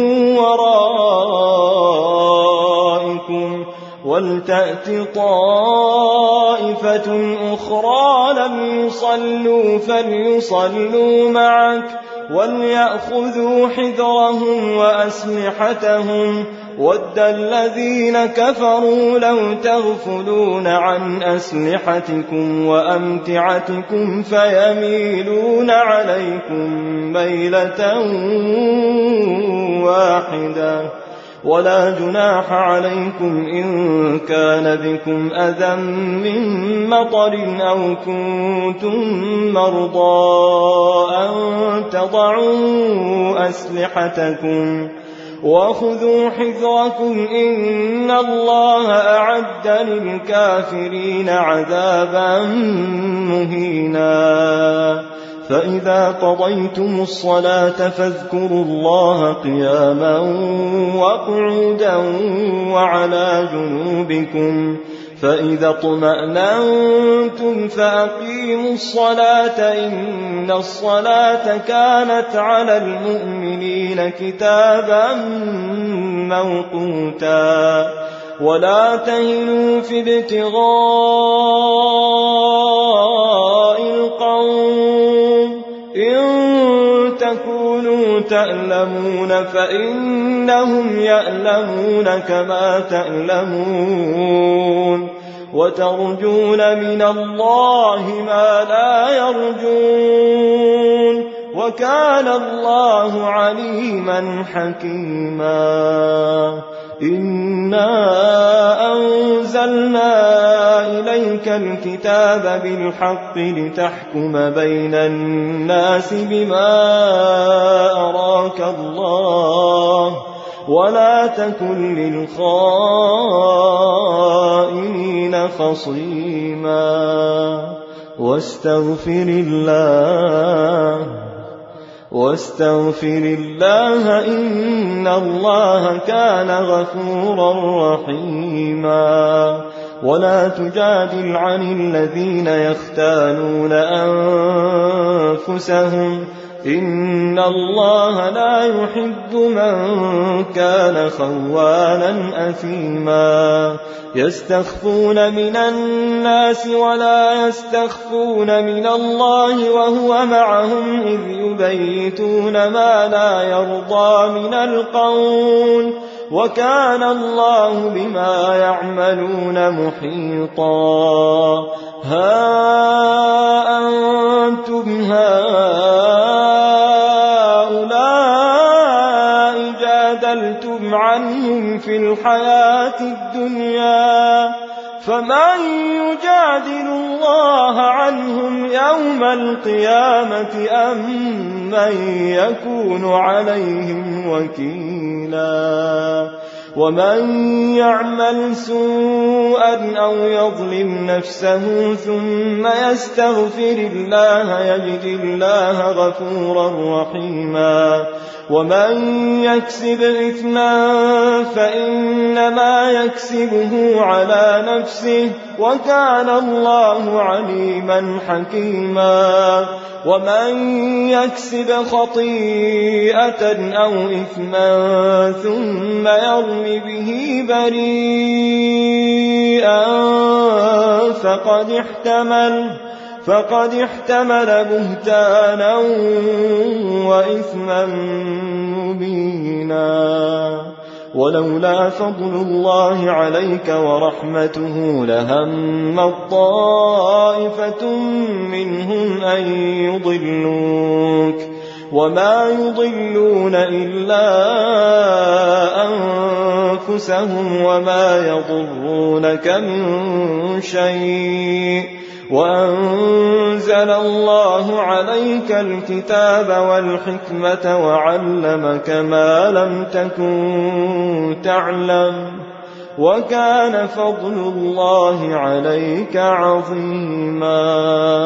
ورائكم ولتأت طائفة أخرى لم يصلوا فليصلوا معك وليأخذوا حذرهم وأسلحتهم ود الذين كفروا لو تغفلون عن أسلحتكم وأمتعتكم فيميلون عليكم ميلة واحدة ولا جناح عليكم إن كان بكم أذى من مطر أو كنتم مرضى أن تضعوا أسلحتكم وخذوا حذركم إن الله أعد للكافرين عذابا مهينا. فإذا قضيتم الصلاة فاذكروا الله قياما وقعودا وعلى جنوبكم فإذا اطمأننتم فأقيموا الصلاة إن الصلاة كانت على المؤمنين كتابا موقوتا. ولا تهنوا في ابتغاء القوم إن تكونوا تألمون فإنهم يألمون كما تألمون وترجون من الله ما لا يرجون وكان الله عليما حكيما. إنا أنزلنا إليك الكتاب بالحق لتحكم بين الناس بما أراك الله ولا تكن للخائنين خصيما. واستغفر الله واستغفر الله إن الله كان غفورا رحيما. ولا تجادل عن الذين يختانون أنفسهم إن الله لا يحب من كان خوانا أثيما يستخفون من الناس ولا يستخفون من الله وهو معهم إذ يبيتون ما لا يرضى من القول وكان الله بما يعملون محيطا ها أنتم هؤلاء جادلتم عنهم في الحياة الدنيا فمن يجادل الله عنهم يوم القيامة أم من يكون عليهم وكيلا ومن يعمل سوءا أو يظلم نفسه ثم يستغفر الله يجد الله غفورا رحيما ومن يكسب إثما فإنما يكسبه على نفسه وكان الله عليما حكيما ومن يكسب خطيئة أو إثما ثم يرم به بريئا فقد احتمل فقد احتمل بهتانا وإثما مبينا ولولا فضل الله عليك ورحمته لهم طائفة منهم أن يضلوك وما يضلون إلا أنفسهم وما يضرونك من شيء وأنزل الله عليك الكتاب والحكمة وعلمك ما لم تكن تعلم وكان فضل الله عليك عظيما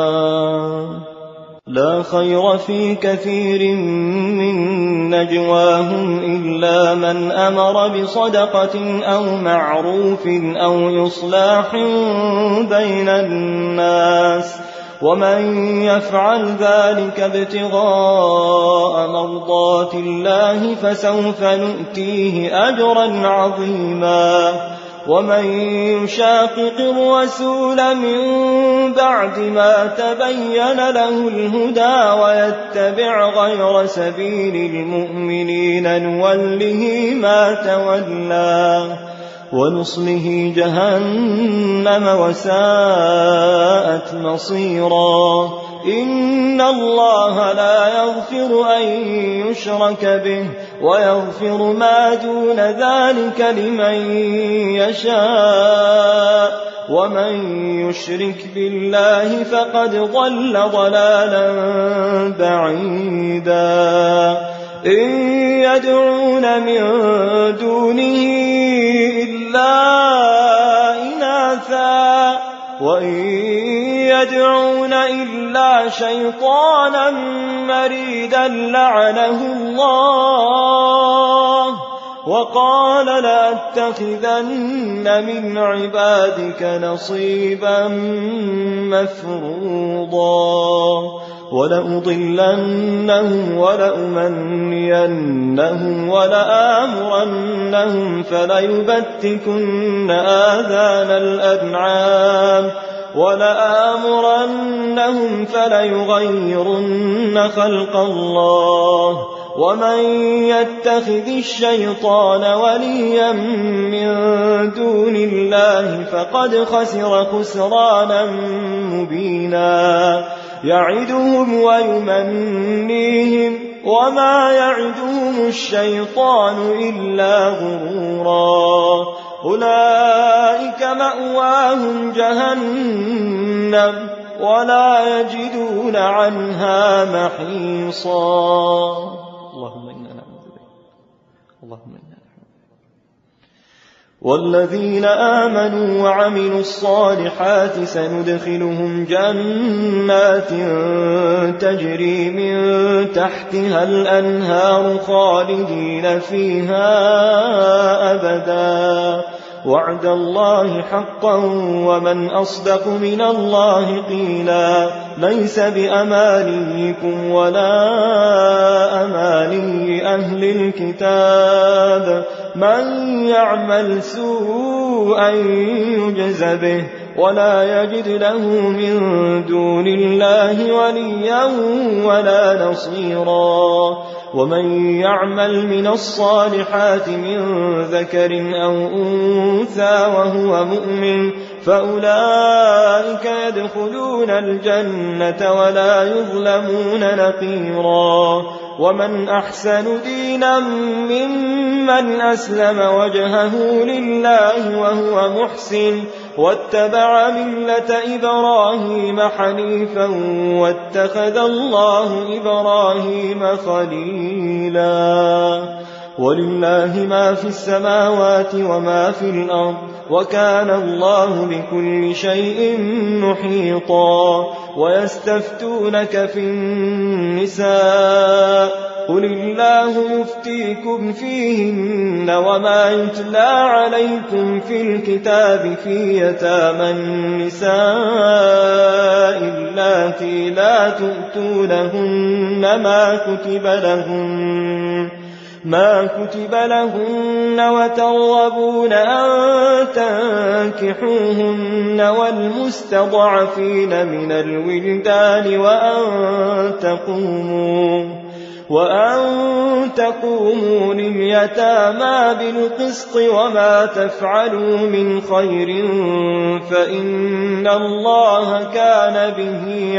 لا خير في كثير من نجواهم إلا من أمر بصدقة أو معروف أو إصلاح بين الناس ومن يفعل ذلك ابتغاء مرضات الله فسوف نؤتيه أجرا عظيما ومن يشاقق الرسول من بعد ما تبين له الهدى ويتبع غير سبيل المؤمنين نوله ما تولى ونصله جهنم وساءت مصيرا إن الله لا يغفر أن يشرك به ويغفر ما دون ذلك لمن يشاء ومن يشرك بالله فقد ضل ضلالا بعيدا إن يدعون من دونه إلا إناثا وإن يدعون إلا شيطانا مريدا لعنه الله وقال لأتخذن من عبادك نصيبا مفروضا ولأضلنهم ولأمنينهم ولآمرنهم فليبتكن آذان الأنعام ولآمرنهم فليغيرن خلق الله ومن يتخذ الشيطان وليا من دون الله فقد خسر خسرانا مبينا يعدهم ويمنيهم وما يعدهم الشيطان إلا غرورا أولئك مأواهم جهنم ولا يجدون عنها محيصا اللهم إنا نعوذ بك اللهم إنا نعوذ والذين آمنوا وعملوا الصالحات سندخلهم جنات تجري من تحتها الأنهار خالدين فيها أبدا وعد الله حقا ومن أصدق من الله قيلا ليس بأمانيكم ولا أماني أهل الكتاب من يعمل سوءا يجز به ولا يجد له من دون الله وليا ولا نصيرا ومن يعمل من الصالحات من ذكر أو أنثى وهو مؤمن فأولئك يدخلون الجنة ولا يظلمون نقيرا ومن أحسن دينا ممن أسلم وجهه لله وهو محسن واتبع ملة إبراهيم حنيفا واتخذ الله إبراهيم خليلا ولله ما في السماوات وما في الأرض وكان الله بكل شيء محيطا ويستفتونك في النساء قل الله يفتيكم فيهن وما يتلى عليكم في الكتاب في يتامى النساء اللاتي لا تؤتونهن ما كتب لهن ما كتب لهن وترغبون أن تنكحوهن والمستضعفين من الولدان وأن تقوموا وأن تقوموا لليتامى بالقسط وما تفعلوا من خير فإن الله كان به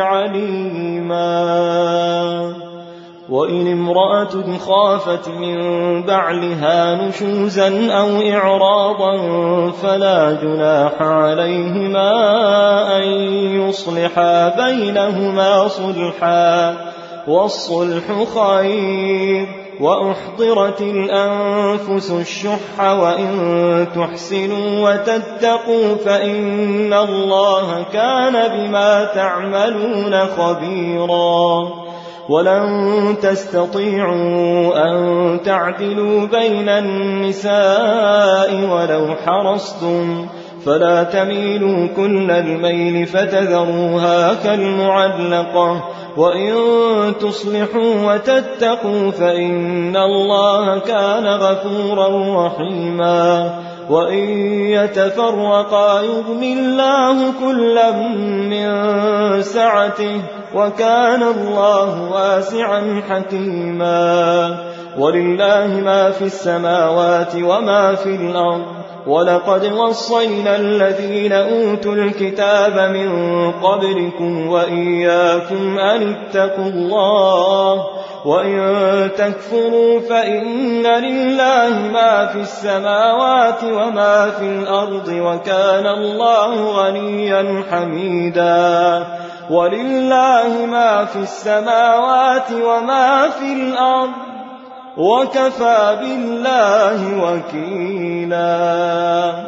عليما وإن امرأة خافت من بعلها نشوزا أو إعراضا فلا جناح عليهما أن يصلحا بينهما صلحا والصلح خير وأحضرت الأنفس الشح وإن تحسنوا وتتقوا فإن الله كان بما تعملون خبيرا ولن تستطيعوا أن تعدلوا بين النساء ولو حرصتم فلا تميلوا كل الميل فتذروها كالمعلقة وإن تصلحوا وتتقوا فإن الله كان غفورا رحيما وإن يتفرقا يغن الله كلا من سعته وكان الله واسعا حكيما ولله ما في السماوات وما في الأرض ولقد وصينا الذين أوتوا الكتاب من قبلكم وإياكم أن اتقوا الله وإن تكفروا فإن لله ما في السماوات وما في الأرض وكان الله غنيا حميدا ولله ما في السماوات وما في الأرض وكفى بالله وكيلا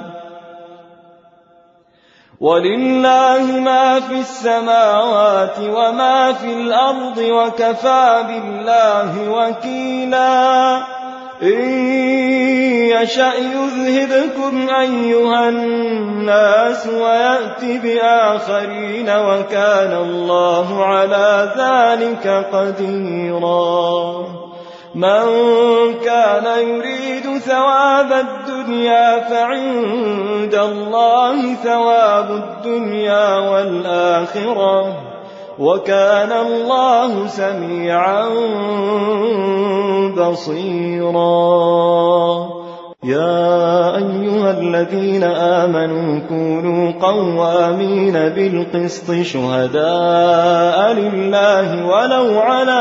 ولله ما في السماوات وما في الأرض وكفى بالله وكيلا إن يشأ يذهبكم أيها الناس ويأتي بآخرين وكان الله على ذلك قديرا من كان يريد ثواب الدنيا فعند الله ثواب الدنيا والآخرة وكان الله سميعا بصيرا يا أيها الذين آمنوا كونوا قوامين بالقسط شهداء لله ولو على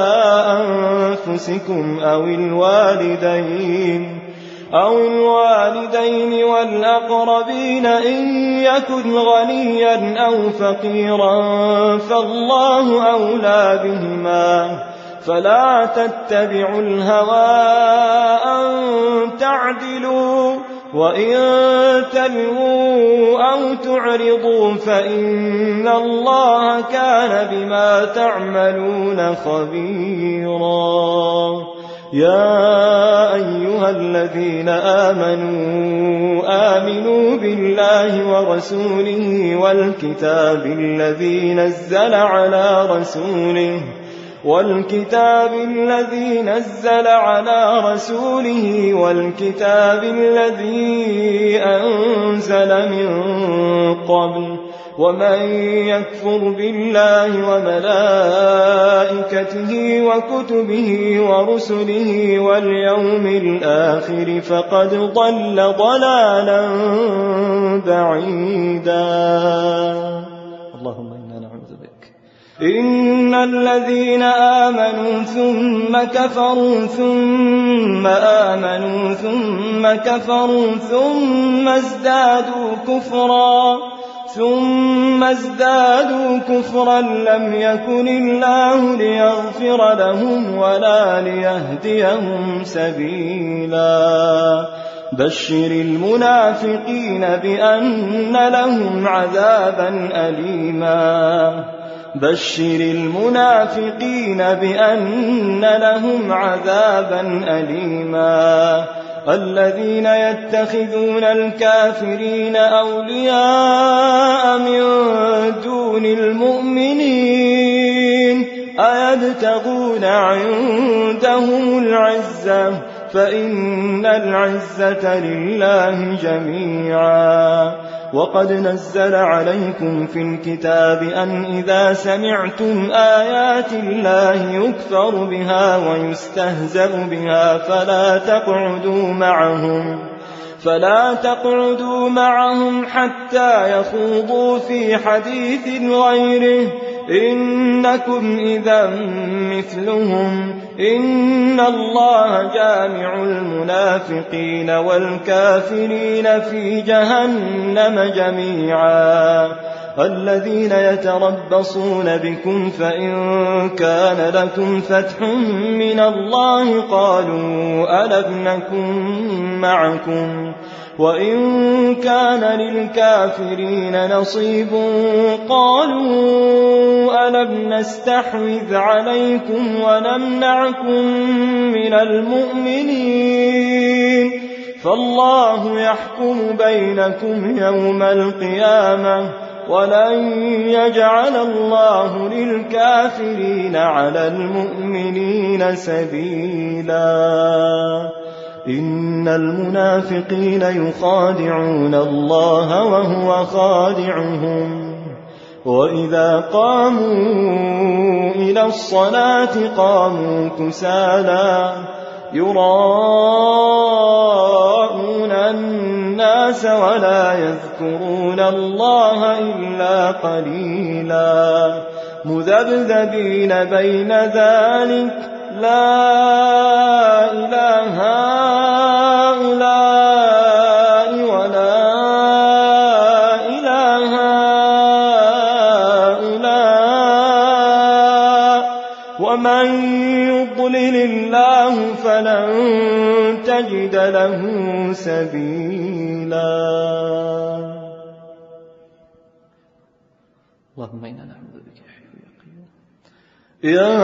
أنفسكم أو الوالدين أو الوالدين والأقربين إن يكن غنيا أو فقيرا فالله أولى بهما فلا تتبعوا الهوى أن تعدلوا وإن تلووا أو تعرضوا فإن الله كان بما تعملون خبيرا يا أيها الذين آمنوا آمنوا بالله ورسوله والكتاب الذي نزل على رسوله والكتاب الذي نزل على رسوله والكتاب الذي أنزل من قبل ومن يكفر بالله وملائكته وكتبه ورسله واليوم الآخر فقد ضل ضلالا بعيدا. اللهم إنا نعوذ بك. إن الذين آمنوا ثم كفروا ثم آمنوا ثم كفروا ثم ازدادوا كفرا ثم ازدادوا كفرا لم يكن الله ليغفر لهم ولا ليهديهم سبيلا. بشر المنافقين بأن لهم عذابا أليما بشر المنافقين بأن لهم عذابا أليما. الذين يتخذون الكافرين أولياء من دون المؤمنين أيبتغون عندهم العزة فإن العزة لله جميعا. وقد نزل عليكم في الكتاب أن إذا سمعتم آيات الله يكفر بها ويستهزأ بها فلا تقعدوا معهم فلا تقعدوا معهم حتى يخوضوا في حديث غيره إنكم إذا مثلهم إن الله جامع المنافقين والكافرين في جهنم جميعا. الذين يتربصون بكم فإن كان لكم فتح من الله قالوا ألم نكن معكم وإن كان للكافرين نصيب قالوا ألم نستحوذ عليكم ونمنعكم من المؤمنين فالله يحكم بينكم يوم القيامة ولن يجعل الله للكافرين على المؤمنين سبيلا. إن المنافقين يخادعون الله وهو خادعهم وإذا قاموا إلى الصلاة قاموا كسالى يراءون الناس ولا يذكرون الله إلا قليلا مذبذبين بين ذلك لا إله هؤلاء ولا إله هؤلاء ومن يضلل الله فلن تجد له سبيلا. اللهم إنا نعوذ بك يا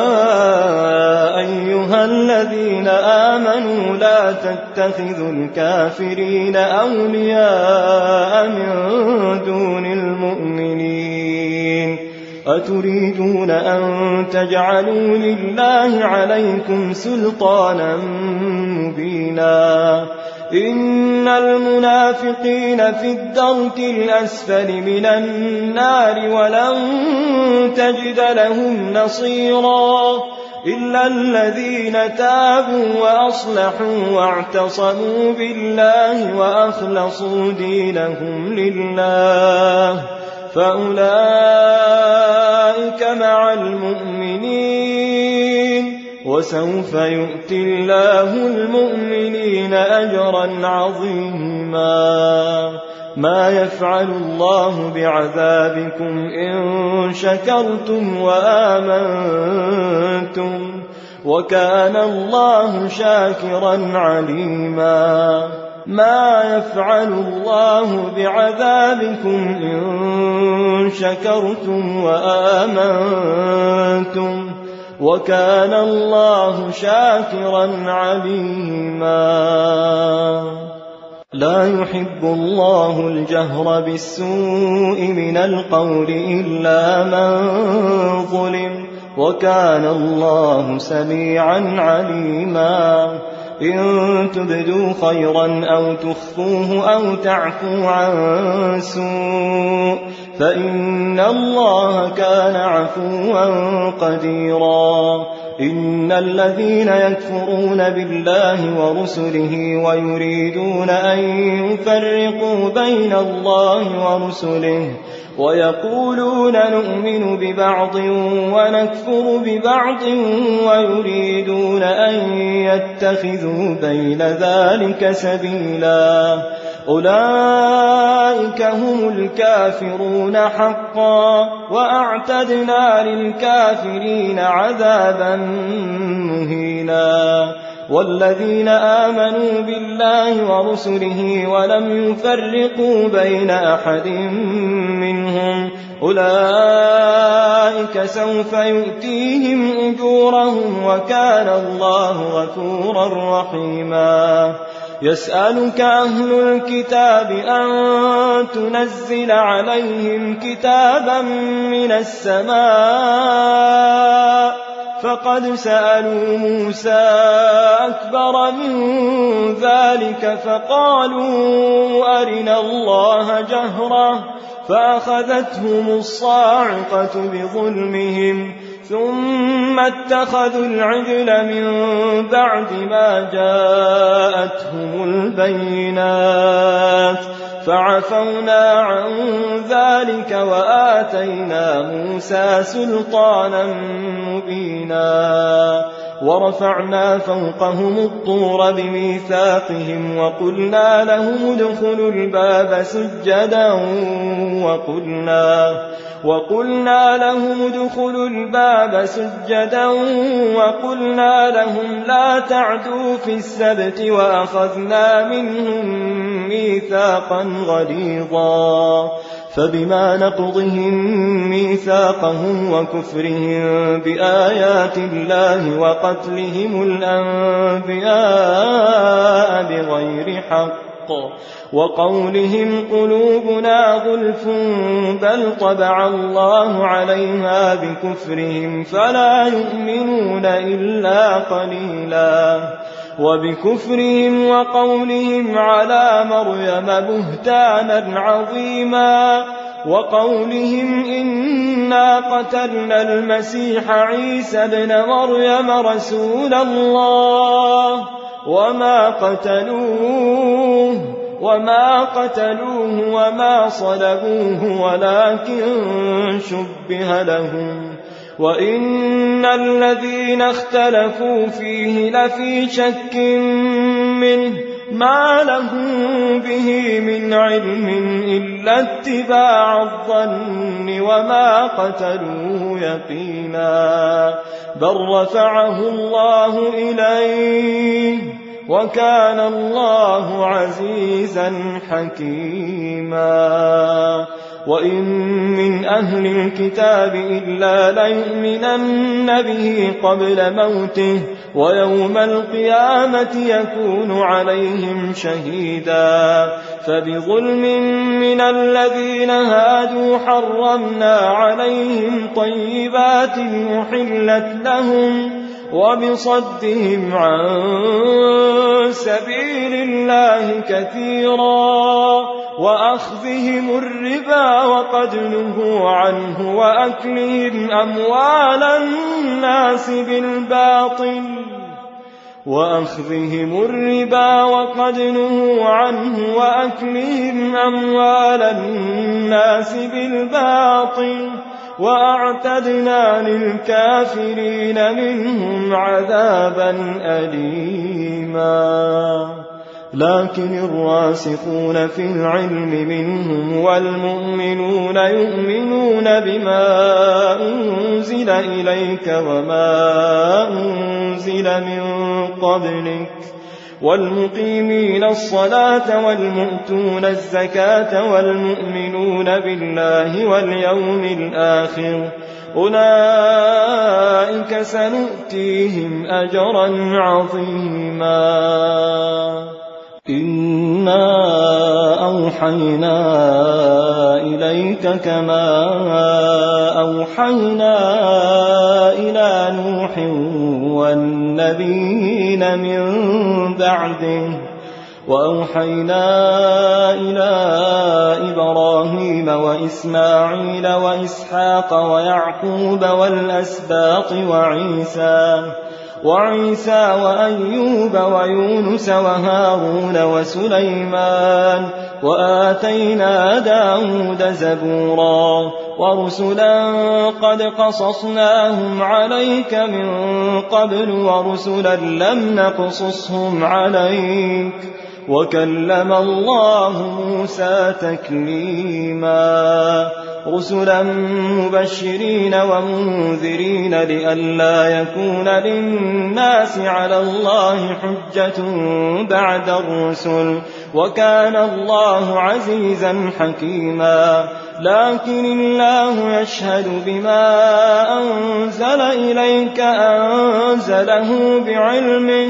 أيها الذين آمنوا لا تتخذوا الكافرين أولياء من دون المؤمنين أتريدون أن تجعلوا لله عليكم سلطانا مبينا. إن المنافقين في الدرك الأسفل من النار ولن تجد لهم نصيرا إلا الذين تابوا وأصلحوا واعتصموا بالله وأخلصوا دينهم لله فأولئك مع المؤمنين وسوف يؤتي الله المؤمنين أجرا عظيما. ما يفعل الله بعذابكم إن شكرتم وآمنتم وكان الله شاكرا عليما. ما يفعل الله بعذابكم إن شكرتم وآمنتم وكان الله شاكرا عليما. لا يحب الله الجهر بالسوء من القول إلا من ظلم، وكان الله سميعا عليما. إن تبدوا خيرا أو تخفوه أو تعفو عن سوء فإن الله كان عفوا قديرا. إن الذين يكفرون بالله ورسله ويريدون أن يفرقوا بين الله ورسله ويقولون نؤمن ببعض ونكفر ببعض ويريدون أن يتخذوا بين ذلك سبيلا أولئك هم الكافرون حقا وأعتدنا للكافرين عذابا مهينا. والذين آمنوا بالله ورسله ولم يفرقوا بين أحد منهم أولئك سوف يؤتيهم أجورهم وكان الله غفورا رحيما. يسألك أهل الكتاب أن تنزل عليهم كتابا من السماء فقد سألوا موسى أكبر من ذلك فقالوا أرنا الله جهرة فأخذتهم الصاعقة بظلمهم ثم اتخذوا العجل من بعد ما جاءتهم البينات فعفونا عن ذلك وآتينا موسى سلطانا مبينا. ورفعنا فوقهم الطور بميثاقهم وقلنا لهم ادخلوا الباب سجدا وقلنا وقلنا لهم ادخلوا الباب سجدا وقلنا لهم لا تعدوا في السبت وأخذنا منهم ميثاقا غليظا. فبما نقضهم ميثاقهم وكفرهم بآيات الله وقتلهم الأنبياء بغير حق وقولهم قلوبنا غلف بل طبع الله عليها بكفرهم فلا يؤمنون إلا قليلا. وبكفرهم وقولهم على مريم بهتانا عظيما وقولهم إنا قتلنا المسيح عيسى ابن مريم رسول الله وما قتلوه وما قتلوه وما صلبوه ولكن شبه لهم وإن الذين اختلفوا فيه لفي شك منه ما لهم به من علم إلا اتباع الظن وما قتلوه يقينا بل رفعه الله إليه وكان الله عزيزا حكيما. وإن من أهل الكتاب إلا ليؤمنن به قبل موته ويوم القيامة يكون عليهم شهيدا. فبظلم من الذين هادوا حرمنا عليهم طيبات أحلت لهم وبصدهم عن سبيل الله كثيرا وأخذهم الربا وقد نهوا عنه وأكلهم أموال الناس بالباطل وأخذهم الربا وقد نهوا عنه وأكلهم أموال الناس بالباطل وأعتدنا للكافرين منهم عذابا أليما. لكن الراسخون في العلم منهم والمؤمنون يؤمنون بما أنزل إليك وما أنزل من قبلك والمقيمين الصلاة والمؤتون الزكاة والمؤمنون بالله واليوم الآخر أولئك سنؤتيهم أجرا عظيما إنا أوحينا إليك كما أوحينا إلى نوح والنبيين من بعده وأوحينا إلى إبراهيم وإسماعيل وإسحاق ويعقوب والأسباط وعيسى وعيسى وأيوب ويونس وهارون وسليمان وآتينا داود زبورا ورسلا قد قصصناهم عليك من قبل ورسلا لم نقصصهم عليك وكلم الله موسى تكليما رسلا مبشرين ومنذرين لئلا يكون للناس على الله حجة بعد الرسل وكان الله عزيزا حكيما لكن الله يشهد بما أنزل إليك أنزله بعلمه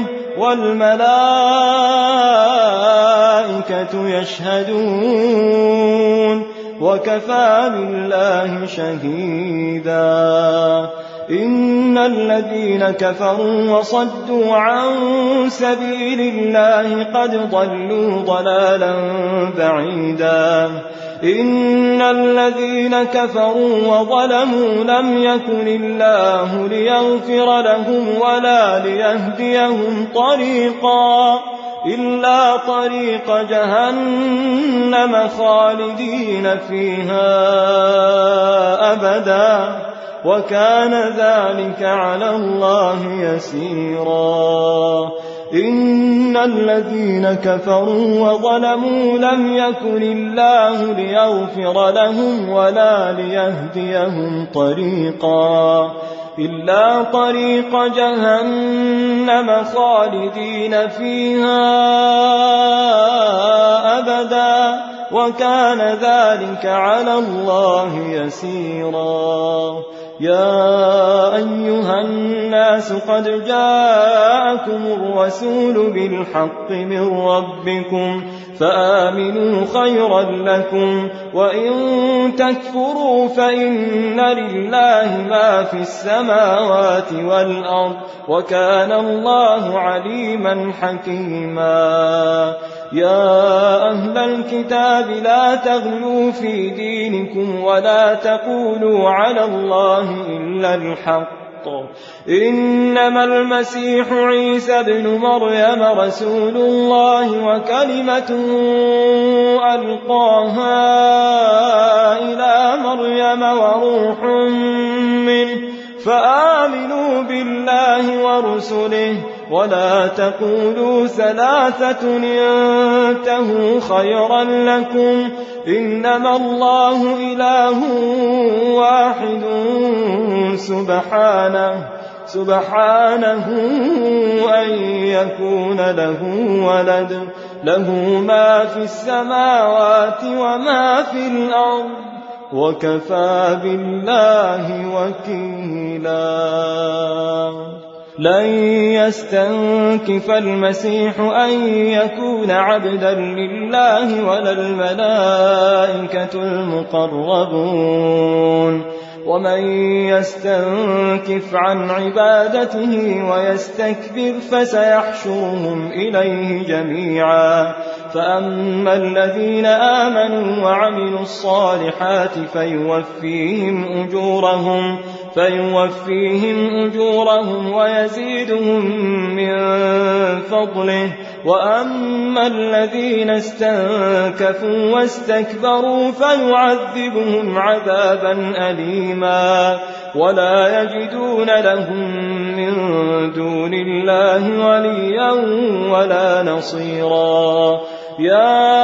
والملائكة يشهدون وكفى بالله شهيدا إن الذين كفروا وصدوا عن سبيل الله قد ضلوا ضلالا بعيدا إن الذين كفروا وظلموا لم يكن الله ليغفر لهم ولا ليهديهم طريقا إلا طريق جهنم خالدين فيها أبدا وكان ذلك على الله يسيرا إن الذين كفروا وظلموا لم يكن الله ليغفر لهم ولا ليهديهم طريقا إلا طريق جهنم خالدين فيها أبدا وكان ذلك على الله يسيرا يا أيها الناس قد جاءكم الرسول بالحق من ربكم فآمنوا خيرا لكم وإن تكفروا فإن لله ما في السماوات والأرض وكان الله عليما حكيما يا أهل الكتاب لا تغلوا في دينكم ولا تقولوا على الله إلا الحق إنما المسيح عيسى ابن مريم رسول الله وكلمته ألقاها إلى مريم وروح منه فآمنوا بالله ورسله ولا تقولوا ثلاثة انتهوا خيرا لكم إنما الله إله واحد سبحانه سبحانه أن يكون له ولد له ما في السماوات وما في الأرض وكفى بالله وكيلا لن يستنكف المسيح أن يكون عبدا لله ولا الملائكة المقربون ومن يستنكف عن عبادته ويستكبر فسيحشرهم إليه جميعا فأما الذين آمنوا وعملوا الصالحات فيوفيهم أجورهم فيوفيهم أجورهم ويزيدهم من فضله وأما الذين استنكفوا واستكبروا فيعذبهم عذابا أليما ولا يجدون لهم من دون الله وليا ولا نصيرا يا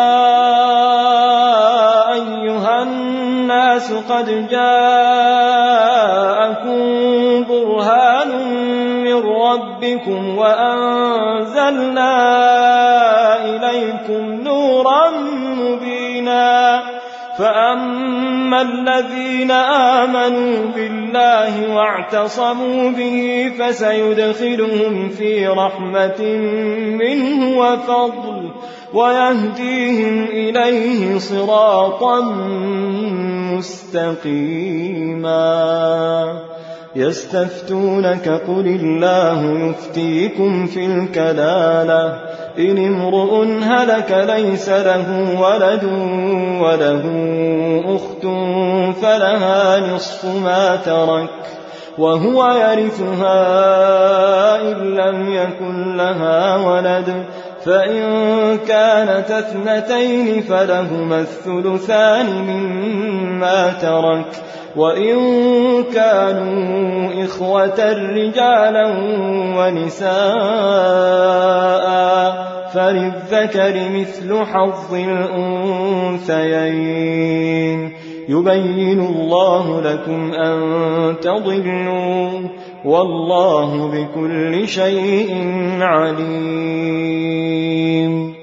أيها الناس قد جاءكم برهان من ربكم وأنزلنا إليكم نورا مبينا فأما الذين آمنوا بالله واعتصموا به فسيدخلهم في رحمة منه وفضل ويهديهم إليه صراطا مستقيما. يستفتونك قل الله يفتيكم في الكلالة إن امرؤ هلك ليس له ولد وله أخت فلها نصف ما ترك وهو يرثها إن لم يكن لها ولد فإن كانت اثنتين فلهما الثلثان مما ترك وإن كانوا إخوة رجالا ونساء فللذكر مثل حظ الأنثيين. يبين الله لكم أن تضلوا والله بكل شيء عليم.